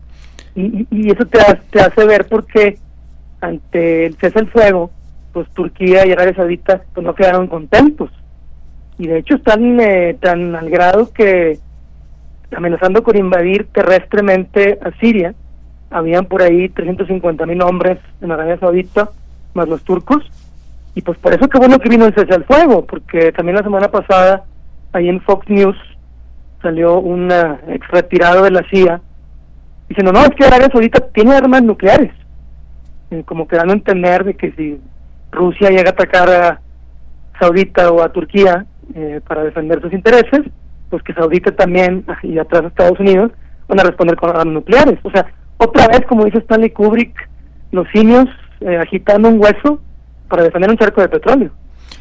Y, y eso te, te hace ver por qué ante el cese al fuego, pues Turquía y Arabia Saudita pues no quedaron contentos. Y de hecho están eh, tan al grado que amenazando con invadir terrestremente a Siria. Habían por ahí trescientos cincuenta mil hombres en Arabia Saudita, más los turcos, y pues por eso que bueno que vino el cese al fuego, porque también la semana pasada, ahí en Fox News, salió un ex retirado de la C I A, diciendo, no, es que Arabia Saudita tiene armas nucleares, eh, como que dando a entender de que si Rusia llega a atacar a Saudita o a Turquía eh, para defender sus intereses, pues que Saudita también, y atrás Estados Unidos, van a responder con armas nucleares. O sea, otra vez, como dice Stanley Kubrick, los simios eh, agitando un hueso para defender un charco de petróleo.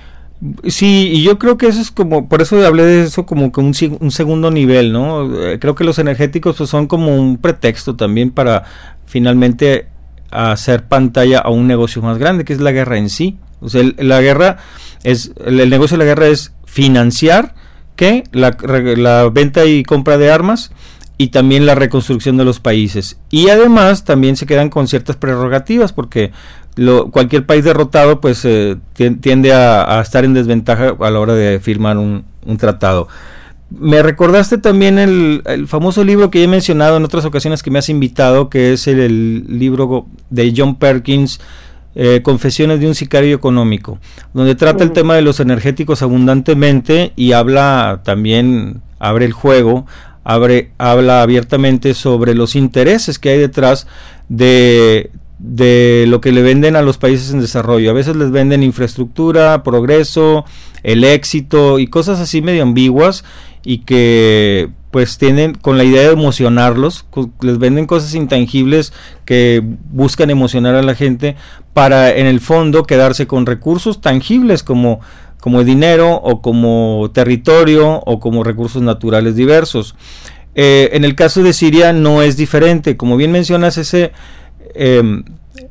Sí, y yo creo que eso es como, por eso hablé de eso como que un, un segundo nivel, ¿no? Eh, creo que los energéticos pues, son como un pretexto también para finalmente hacer pantalla a un negocio más grande, que es la guerra en sí. O sea, el, la guerra es, el, el negocio de la guerra es financiar que la, la venta y compra de armas y también la reconstrucción de los países, y además también se quedan con ciertas prerrogativas porque lo, cualquier país derrotado pues eh, tiende a, a estar en desventaja a la hora de firmar un, un tratado. Me recordaste también el, el famoso libro que he mencionado en otras ocasiones que me has invitado, que es el, el libro de John Perkins, eh, Confesiones de un sicario económico, donde trata el tema de los energéticos abundantemente y habla también, abre el juego, abre, habla abiertamente sobre los intereses que hay detrás de, de lo que le venden a los países en desarrollo. A veces les venden infraestructura, progreso, el éxito y cosas así medio ambiguas, y que pues tienen con la idea de emocionarlos, les venden cosas intangibles que buscan emocionar a la gente para en el fondo quedarse con recursos tangibles como, como dinero o como territorio o como recursos naturales diversos. Eh, en el caso de Siria no es diferente, como bien mencionas, ese eh,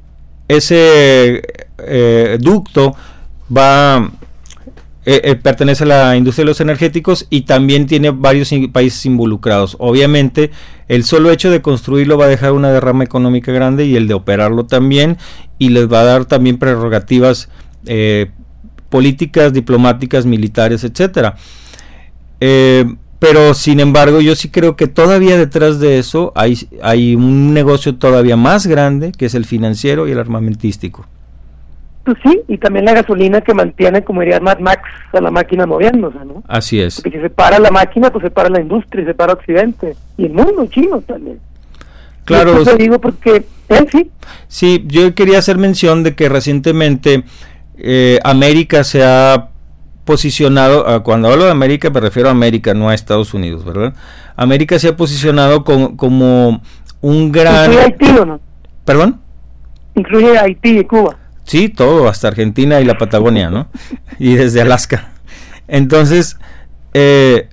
ese eh, ducto va Eh, eh, pertenece a la industria de los energéticos y también tiene varios in- países involucrados. Obviamente el solo hecho de construirlo va a dejar una derrama económica grande, y el de operarlo también, y les va a dar también prerrogativas eh, políticas, diplomáticas, militares, etcétera. Eh, pero sin embargo yo sí creo que todavía detrás de eso hay, hay un negocio todavía más grande, que es el financiero y el armamentístico. Pues sí, y también la gasolina que mantiene, como diría Mad Max, a la máquina moviéndose, ¿no? Así es. Porque si se para la máquina, pues se para la industria, se para Occidente, y el mundo chino también. Claro. Eso digo porque, ¿eh? Sí. Sí, yo quería hacer mención de que recientemente eh, América se ha posicionado, uh, cuando hablo de América me refiero a América, no a Estados Unidos, ¿verdad? América se ha posicionado con, como un gran... ¿Incluye Haití o no? ¿Perdón? Incluye Haití y Cuba. Sí, todo, hasta Argentina y la Patagonia, ¿no? Y desde Alaska. Entonces, eh,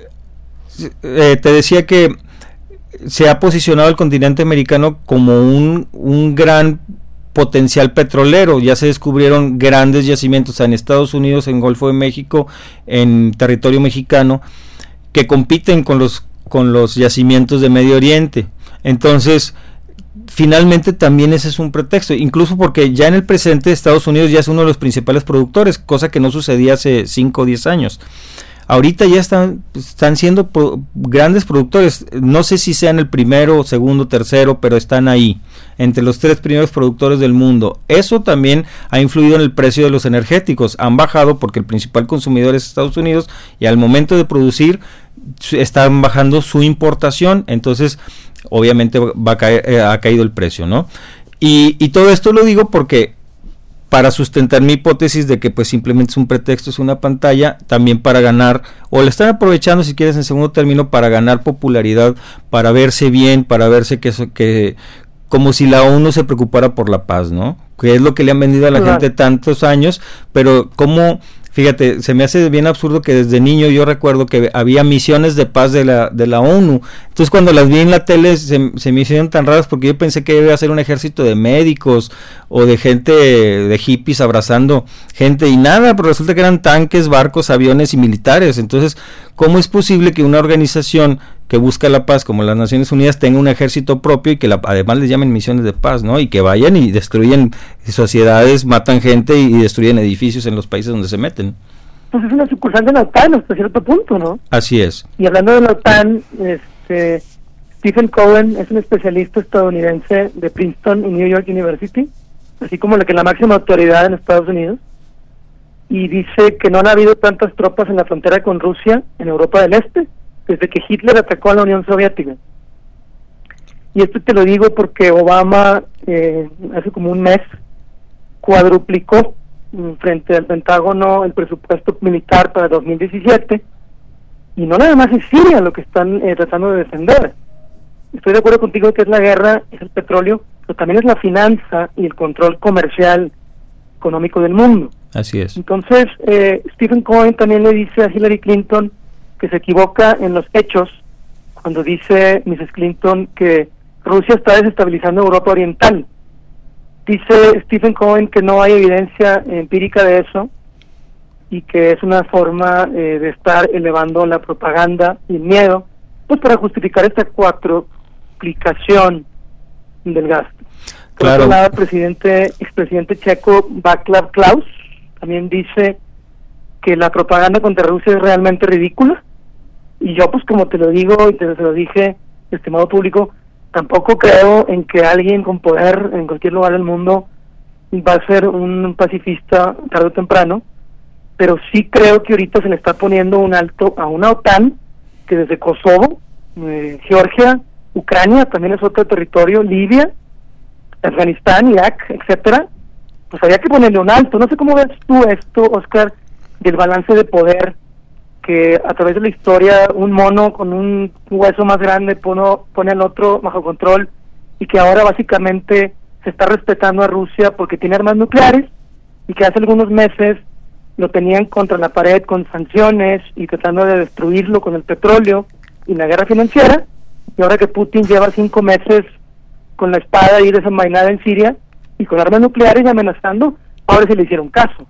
eh, te decía que se ha posicionado el continente americano como un, un gran potencial petrolero. Ya se descubrieron grandes yacimientos en Estados Unidos, en Golfo de México, en territorio mexicano, que compiten con los, con los yacimientos de Medio Oriente. Entonces, finalmente también ese es un pretexto, incluso porque ya en el presente Estados Unidos ya es uno de los principales productores, cosa que no sucedía hace cinco o diez años. Ahorita ya están, están siendo pro, grandes productores, no sé si sean el primero, segundo, tercero, pero están ahí, entre los tres primeros productores del mundo. Eso también ha influido en el precio de los energéticos, han bajado porque el principal consumidor es Estados Unidos, y al momento de producir están bajando su importación, entonces obviamente va a caer, eh, ha caído el precio, ¿no? Y, y todo esto lo digo porque para sustentar mi hipótesis de que pues simplemente es un pretexto, es una pantalla, también para ganar, o le están aprovechando si quieres en segundo término, para ganar popularidad, para verse bien, para verse que eso, que como si la ONU se preocupara por la paz, ¿no? Que es lo que le han vendido a la claro. gente tantos años, pero como... Fíjate, se me hace bien absurdo que desde niño yo recuerdo que había misiones de paz de la de la ONU. Entonces cuando las vi en la tele se, se me hicieron tan raras porque yo pensé que iba a ser un ejército de médicos o de gente, de hippies abrazando gente y nada, pero resulta que eran tanques, barcos, aviones y militares. Entonces, ¿cómo es posible que una organización que busca la paz como las Naciones Unidas tenga un ejército propio y que la, además les llamen misiones de paz, ¿no? Y que vayan y destruyen sociedades, matan gente y, y destruyen edificios en los países donde se meten? Pues es una sucursal de la OTAN hasta cierto punto, ¿no? Así es. Y hablando de la OTAN, este, Stephen Cohen es un especialista estadounidense de Princeton y New York University, así como la que la máxima autoridad en Estados Unidos, y dice que no han habido tantas tropas en la frontera con Rusia en Europa del Este desde que Hitler atacó a la Unión Soviética. Y esto te lo digo porque Obama eh, hace como un mes cuadruplicó frente al Pentágono el presupuesto militar para dos mil diecisiete, y no nada más es Siria lo que están eh, tratando de defender. Estoy de acuerdo contigo que es la guerra, es el petróleo, pero también es la finanza y el control comercial económico del mundo. Así es. Entonces, eh, Stephen Cohen también le dice a Hillary Clinton que se equivoca en los hechos cuando dice missus Clinton que Rusia está desestabilizando Europa Oriental. Dice Stephen Cohen que no hay evidencia empírica de eso y que es una forma eh, de estar elevando la propaganda y el miedo, pues para justificar esta cuatroplicación del gasto. Por claro. otro lado, el presidente, expresidente checo Václav Klaus también dice que la propaganda contra Rusia es realmente ridícula, y yo pues como te lo digo y te lo dije, estimado público, tampoco creo en que alguien con poder en cualquier lugar del mundo va a ser un pacifista tarde o temprano, pero sí creo que ahorita se le está poniendo un alto a una OTAN que desde Kosovo, eh, Georgia, Ucrania, también es otro territorio, Libia, Afganistán, Irak, etcétera, pues había que ponerle un alto. No sé cómo ves tú esto, Oscar, del balance de poder, que a través de la historia un mono con un hueso más grande pone, pone al otro bajo control, y que ahora básicamente se está respetando a Rusia porque tiene armas nucleares, y que hace algunos meses lo tenían contra la pared con sanciones y tratando de destruirlo con el petróleo y la guerra financiera, y ahora que Putin lleva cinco meses con la espada ahí desenvainada en Siria y con armas nucleares y amenazando, ahora se le hicieron caso.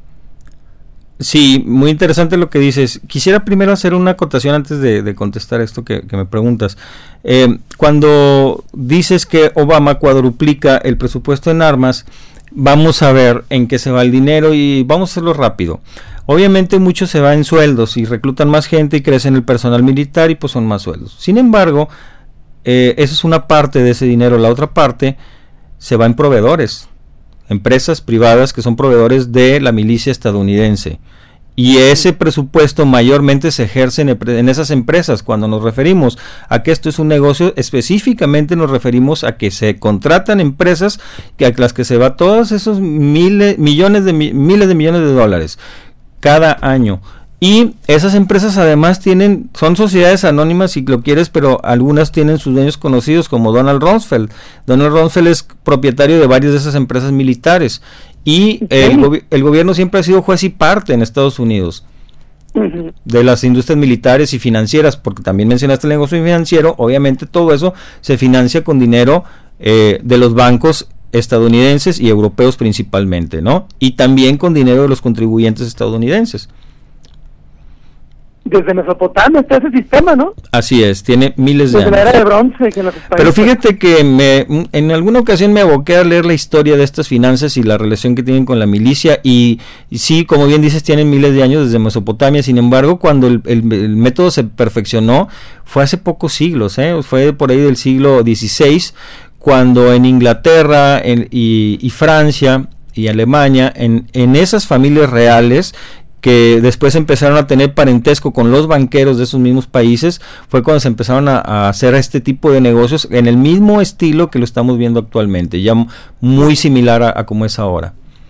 Sí, muy interesante lo que dices. Quisiera primero hacer una acotación antes de, de contestar esto que, que me preguntas. Eh, cuando dices que Obama cuadruplica el presupuesto en armas, vamos a ver en qué se va el dinero y vamos a hacerlo rápido. Obviamente mucho se va en sueldos y reclutan más gente y crecen el personal militar y pues son más sueldos. Sin embargo, eh, eso es una parte de ese dinero. La otra parte se va en proveedores, empresas privadas que son proveedores de la milicia estadounidense. Y ese presupuesto mayormente se ejerce en, en esas empresas. Cuando nos referimos a que esto es un negocio, específicamente nos referimos a que se contratan empresas que a las que se va todos esos miles, millones de miles de millones de dólares cada año. Y esas empresas además tienen, son sociedades anónimas si lo quieres, pero algunas tienen sus dueños conocidos como Donald Rumsfeld. Donald Rumsfeld es propietario de varias de esas empresas militares. Y el, gobi- el gobierno siempre ha sido juez y parte en Estados Unidos uh-huh. de las industrias militares y financieras, porque también mencionaste el negocio financiero. Obviamente todo eso se financia con dinero eh, de los bancos estadounidenses y europeos principalmente, ¿no? Y también con dinero de los contribuyentes estadounidenses. Desde Mesopotamia está ese sistema, ¿no? Así es, tiene miles de Desde años. la era de bronce. Que los Pero fíjate que me, en alguna ocasión me aboqué a leer la historia de estas finanzas y la relación que tienen con la milicia y, y sí, como bien dices, tienen miles de años desde Mesopotamia. Sin embargo, cuando el, el, el método se perfeccionó fue hace pocos siglos, ¿eh? Fue por ahí del siglo dieciséis, cuando en Inglaterra en, y, y Francia y Alemania, en, en esas familias reales que después empezaron a tener parentesco con los banqueros de esos mismos países, fue cuando se empezaron a, a hacer este tipo de negocios en el mismo estilo que lo estamos viendo actualmente, ya muy similar a, a como es ahora.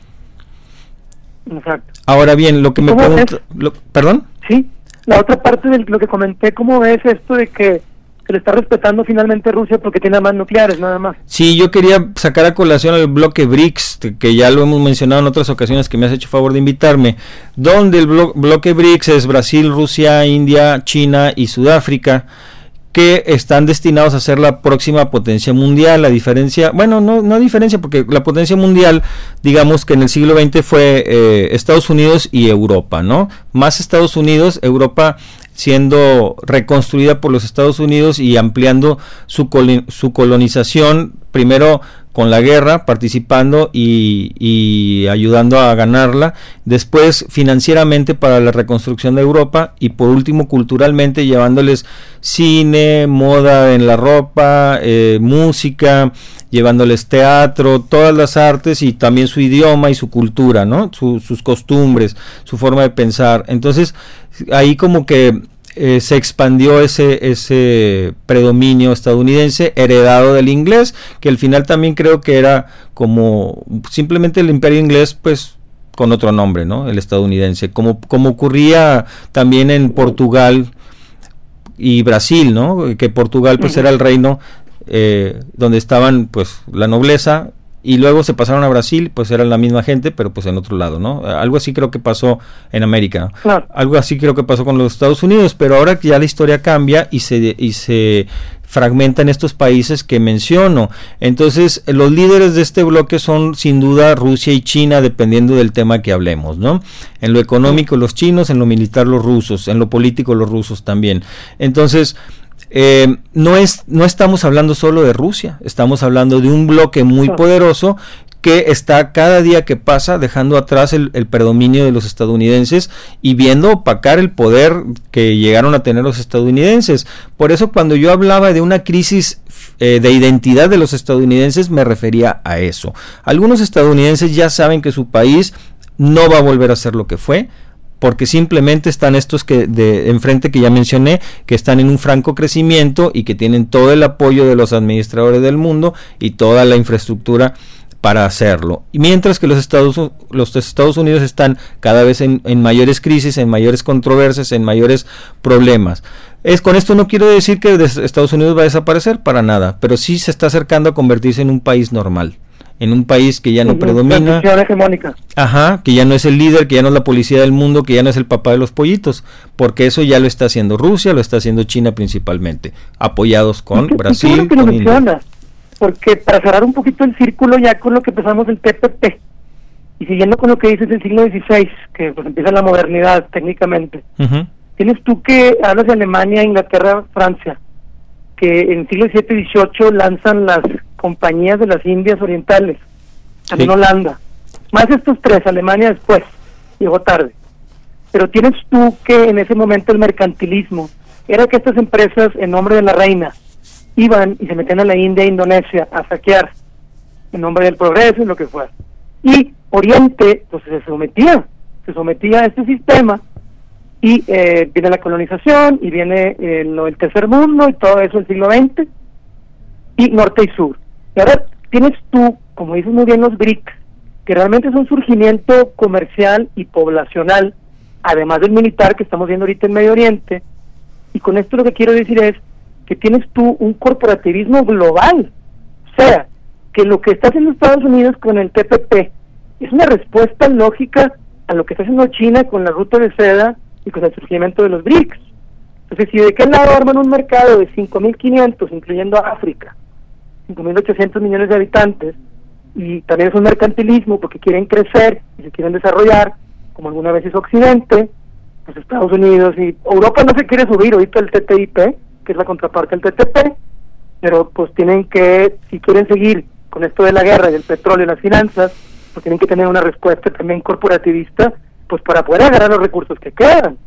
Exacto. Ahora bien, lo que me pregunto, lo, ¿perdón? Sí, la otra parte de lo que comenté, ¿cómo ves esto de que se le está respetando finalmente Rusia porque tiene armas nucleares, nada más? Sí, yo quería sacar a colación el bloque BRICS, que ya lo hemos mencionado en otras ocasiones que me has hecho favor de invitarme, donde el blo- bloque BRICS es Brasil, Rusia, India, China y Sudáfrica, que están destinados a ser la próxima potencia mundial. La diferencia, bueno, no, no diferencia, porque la potencia mundial, digamos que en el siglo veinte fue eh, Estados Unidos y Europa, ¿no? Más Estados Unidos, Europa siendo reconstruida por los Estados Unidos y ampliando su, col- su colonización, primero con la guerra, participando y, y ayudando a ganarla, después financieramente para la reconstrucción de Europa y por último culturalmente llevándoles cine, moda en la ropa, eh, música, llevándoles teatro, todas las artes y también su idioma y su cultura, ¿no? Su, sus costumbres, su forma de pensar. Entonces ahí como que Eh, se expandió ese ese predominio estadounidense heredado del inglés, que al final también creo que era como simplemente el imperio inglés, pues con otro nombre, ¿no? El estadounidense, como como ocurría también en Portugal y Brasil, ¿no? Que Portugal pues era el reino eh, donde estaban pues la nobleza, y luego se pasaron a Brasil, pues eran la misma gente, pero pues en otro lado, ¿no? Algo así creo que pasó en América, claro. Algo así creo que pasó con los Estados Unidos, pero ahora ya la historia cambia y se y se fragmenta en estos países que menciono. Entonces, los líderes de este bloque son sin duda Rusia y China, dependiendo del tema que hablemos, ¿no? En lo económico los chinos, en lo militar los rusos, en lo político los rusos también. Entonces, Eh, no es no estamos hablando solo de Rusia, estamos hablando de un bloque muy poderoso que está cada día que pasa dejando atrás el, el predominio de los estadounidenses y viendo opacar el poder que llegaron a tener los estadounidenses. Por eso cuando yo hablaba de una crisis eh, de identidad de los estadounidenses, me refería a eso. Algunos estadounidenses ya saben que su país no va a volver a ser lo que fue, porque simplemente están estos que de enfrente que ya mencioné, que están en un franco crecimiento y que tienen todo el apoyo de los administradores del mundo y toda la infraestructura para hacerlo. Y mientras que los Estados, los Estados Unidos están cada vez en, en mayores crisis, en mayores controversias, en mayores problemas. Es, con esto no quiero decir que Estados Unidos va a desaparecer, para nada, pero sí se está acercando a convertirse en un país normal, en un país que ya no uh-huh, predomina, hegemónica. Ajá, que ya no es el líder, que ya no es la policía del mundo, que ya no es el papá de los pollitos, porque eso ya lo está haciendo Rusia, lo está haciendo China principalmente, apoyados con ¿Qué, Brasil, que con lo India. Mencionas? Porque para cerrar un poquito el círculo ya con lo que empezamos el T P P, y siguiendo con lo que dices del siglo dieciséis, que pues empieza la modernidad técnicamente, uh-huh. Tienes tú que hablas de Alemania, Inglaterra, Francia, que en el siglo diecisiete y dieciocho lanzan las compañías de las Indias Orientales, también sí. Holanda, más estos tres, Alemania después, llegó tarde. Pero tienes tú que en ese momento el mercantilismo era que estas empresas en nombre de la reina iban y se metían a la India e Indonesia a saquear en nombre del progreso y lo que fuera. Y Oriente pues se sometía, se sometía a este sistema y eh, viene la colonización y viene eh, lo del tercer mundo y todo eso del siglo veinte y norte y sur. Y ahora tienes tú, como dices muy bien, los B R I C S, que realmente es un surgimiento comercial y poblacional, además del militar que estamos viendo ahorita en Medio Oriente, y con esto lo que quiero decir es que tienes tú un corporativismo global, o sea, que lo que está haciendo Estados Unidos con el T P P es una respuesta lógica a lo que está haciendo China con la ruta de seda y con el surgimiento de los B R I C S. Entonces, si de qué lado arman un mercado de cinco mil quinientos, incluyendo África, cinco mil ochocientos millones de habitantes, y también es un mercantilismo porque quieren crecer y se quieren desarrollar, como alguna vez hizo Occidente, pues Estados Unidos y Europa no se quiere subir ahorita el T T I P, que es la contraparte del T T P, pero pues tienen que, si quieren seguir con esto de la guerra y del petróleo y las finanzas, pues tienen que tener una respuesta también corporativista, pues para poder agarrar los recursos que quedan.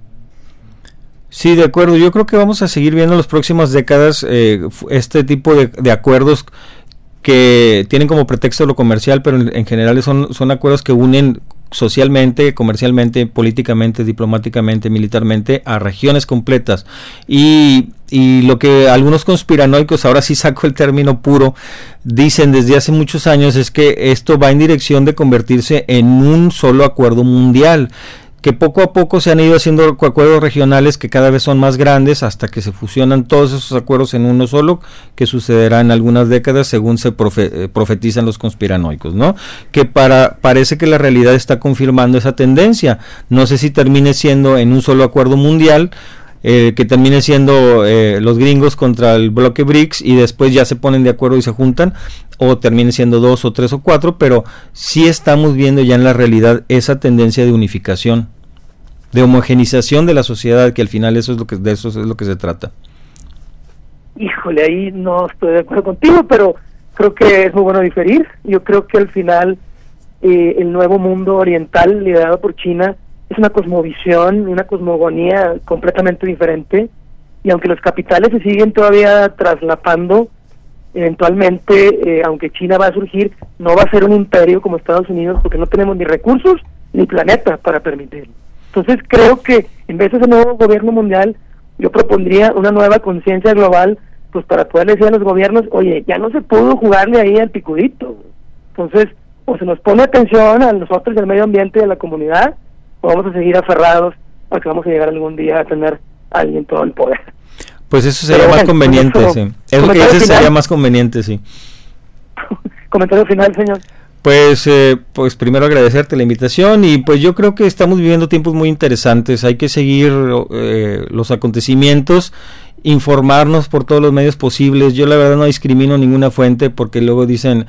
Sí, de acuerdo. Yo creo que vamos a seguir viendo en las próximas décadas eh, este tipo de, de acuerdos que tienen como pretexto lo comercial, pero en, en general son, son acuerdos que unen socialmente, comercialmente, políticamente, diplomáticamente, militarmente a regiones completas. Y, y lo que algunos conspiranoicos, ahora sí saco el término puro, dicen desde hace muchos años es que esto va en dirección de convertirse en un solo acuerdo mundial, que poco a poco se han ido haciendo acuerdos regionales que cada vez son más grandes hasta que se fusionan todos esos acuerdos en uno solo, que sucederá en algunas décadas según se profe, profetizan los conspiranoicos, ¿no? Que para parece que la realidad está confirmando esa tendencia. No sé si termine siendo en un solo acuerdo mundial, eh, que termine siendo eh, los gringos contra el bloque B R I C S y después ya se ponen de acuerdo y se juntan, o termine siendo dos o tres o cuatro, pero sí estamos viendo ya en la realidad esa tendencia de unificación, de homogenización de la sociedad, que al final eso es lo que de eso es lo que se trata. Híjole, ahí no estoy de acuerdo contigo, pero creo que es muy bueno diferir. Yo creo que al final eh, el nuevo mundo oriental liderado por China es una cosmovisión, una cosmogonía completamente diferente, y aunque los capitales se siguen todavía traslapando, eventualmente, eh, aunque China va a surgir, no va a ser un imperio como Estados Unidos, porque no tenemos ni recursos ni planeta para permitirlo. Entonces creo que en vez de ese nuevo gobierno mundial, yo propondría una nueva conciencia global, pues para poder decir a los gobiernos, oye, ya no se pudo jugarle ahí al picudito. Entonces, o se nos pone atención a nosotros del medio ambiente y a la comunidad, o vamos a seguir aferrados a que vamos a llegar algún día a tener a alguien todo el poder. Pues eso sería Pero más bueno, conveniente, eso, sí. Eso que dices sería más conveniente, sí. Comentario final, señor. Pues, eh, pues primero agradecerte la invitación, y pues yo creo que estamos viviendo tiempos muy interesantes. Hay que seguir eh, los acontecimientos, informarnos por todos los medios posibles. Yo la verdad no discrimino ninguna fuente, porque luego dicen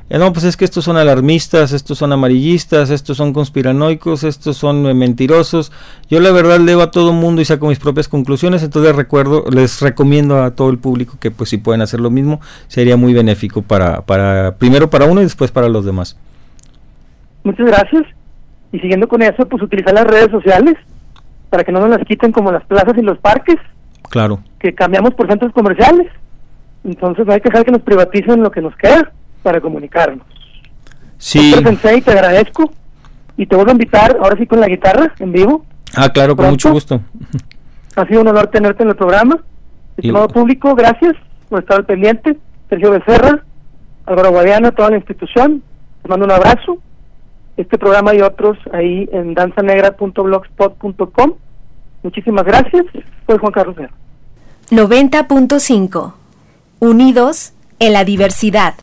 Eh, no, pues es que estos son alarmistas, estos son amarillistas, estos son conspiranoicos, estos son eh, mentirosos. Yo la verdad leo a todo mundo y saco mis propias conclusiones, entonces recuerdo, les recomiendo a todo el público que pues si pueden hacer lo mismo, sería muy benéfico para, para primero para uno y después para los demás. Muchas gracias. Y siguiendo con eso, pues utilizar las redes sociales para que no nos las quiten como las plazas y los parques. Claro. Que cambiamos por centros comerciales. Entonces no hay que dejar que nos privaticen lo que nos queda para comunicarnos. Sí. Doctor Sensei, te agradezco y te vuelvo a invitar ahora sí con la guitarra en vivo. Ah, claro, con mucho gusto. Ha sido un honor tenerte en el programa. Estimado y... público, gracias por estar al pendiente. Sergio Becerra, Álvaro Guadiana, toda la institución. Te mando un abrazo. Este programa y otros ahí en danza negra punto blogspot punto com. Muchísimas gracias. Soy Juan Carlos Guerra. noventa punto cinco. Unidos en la diversidad.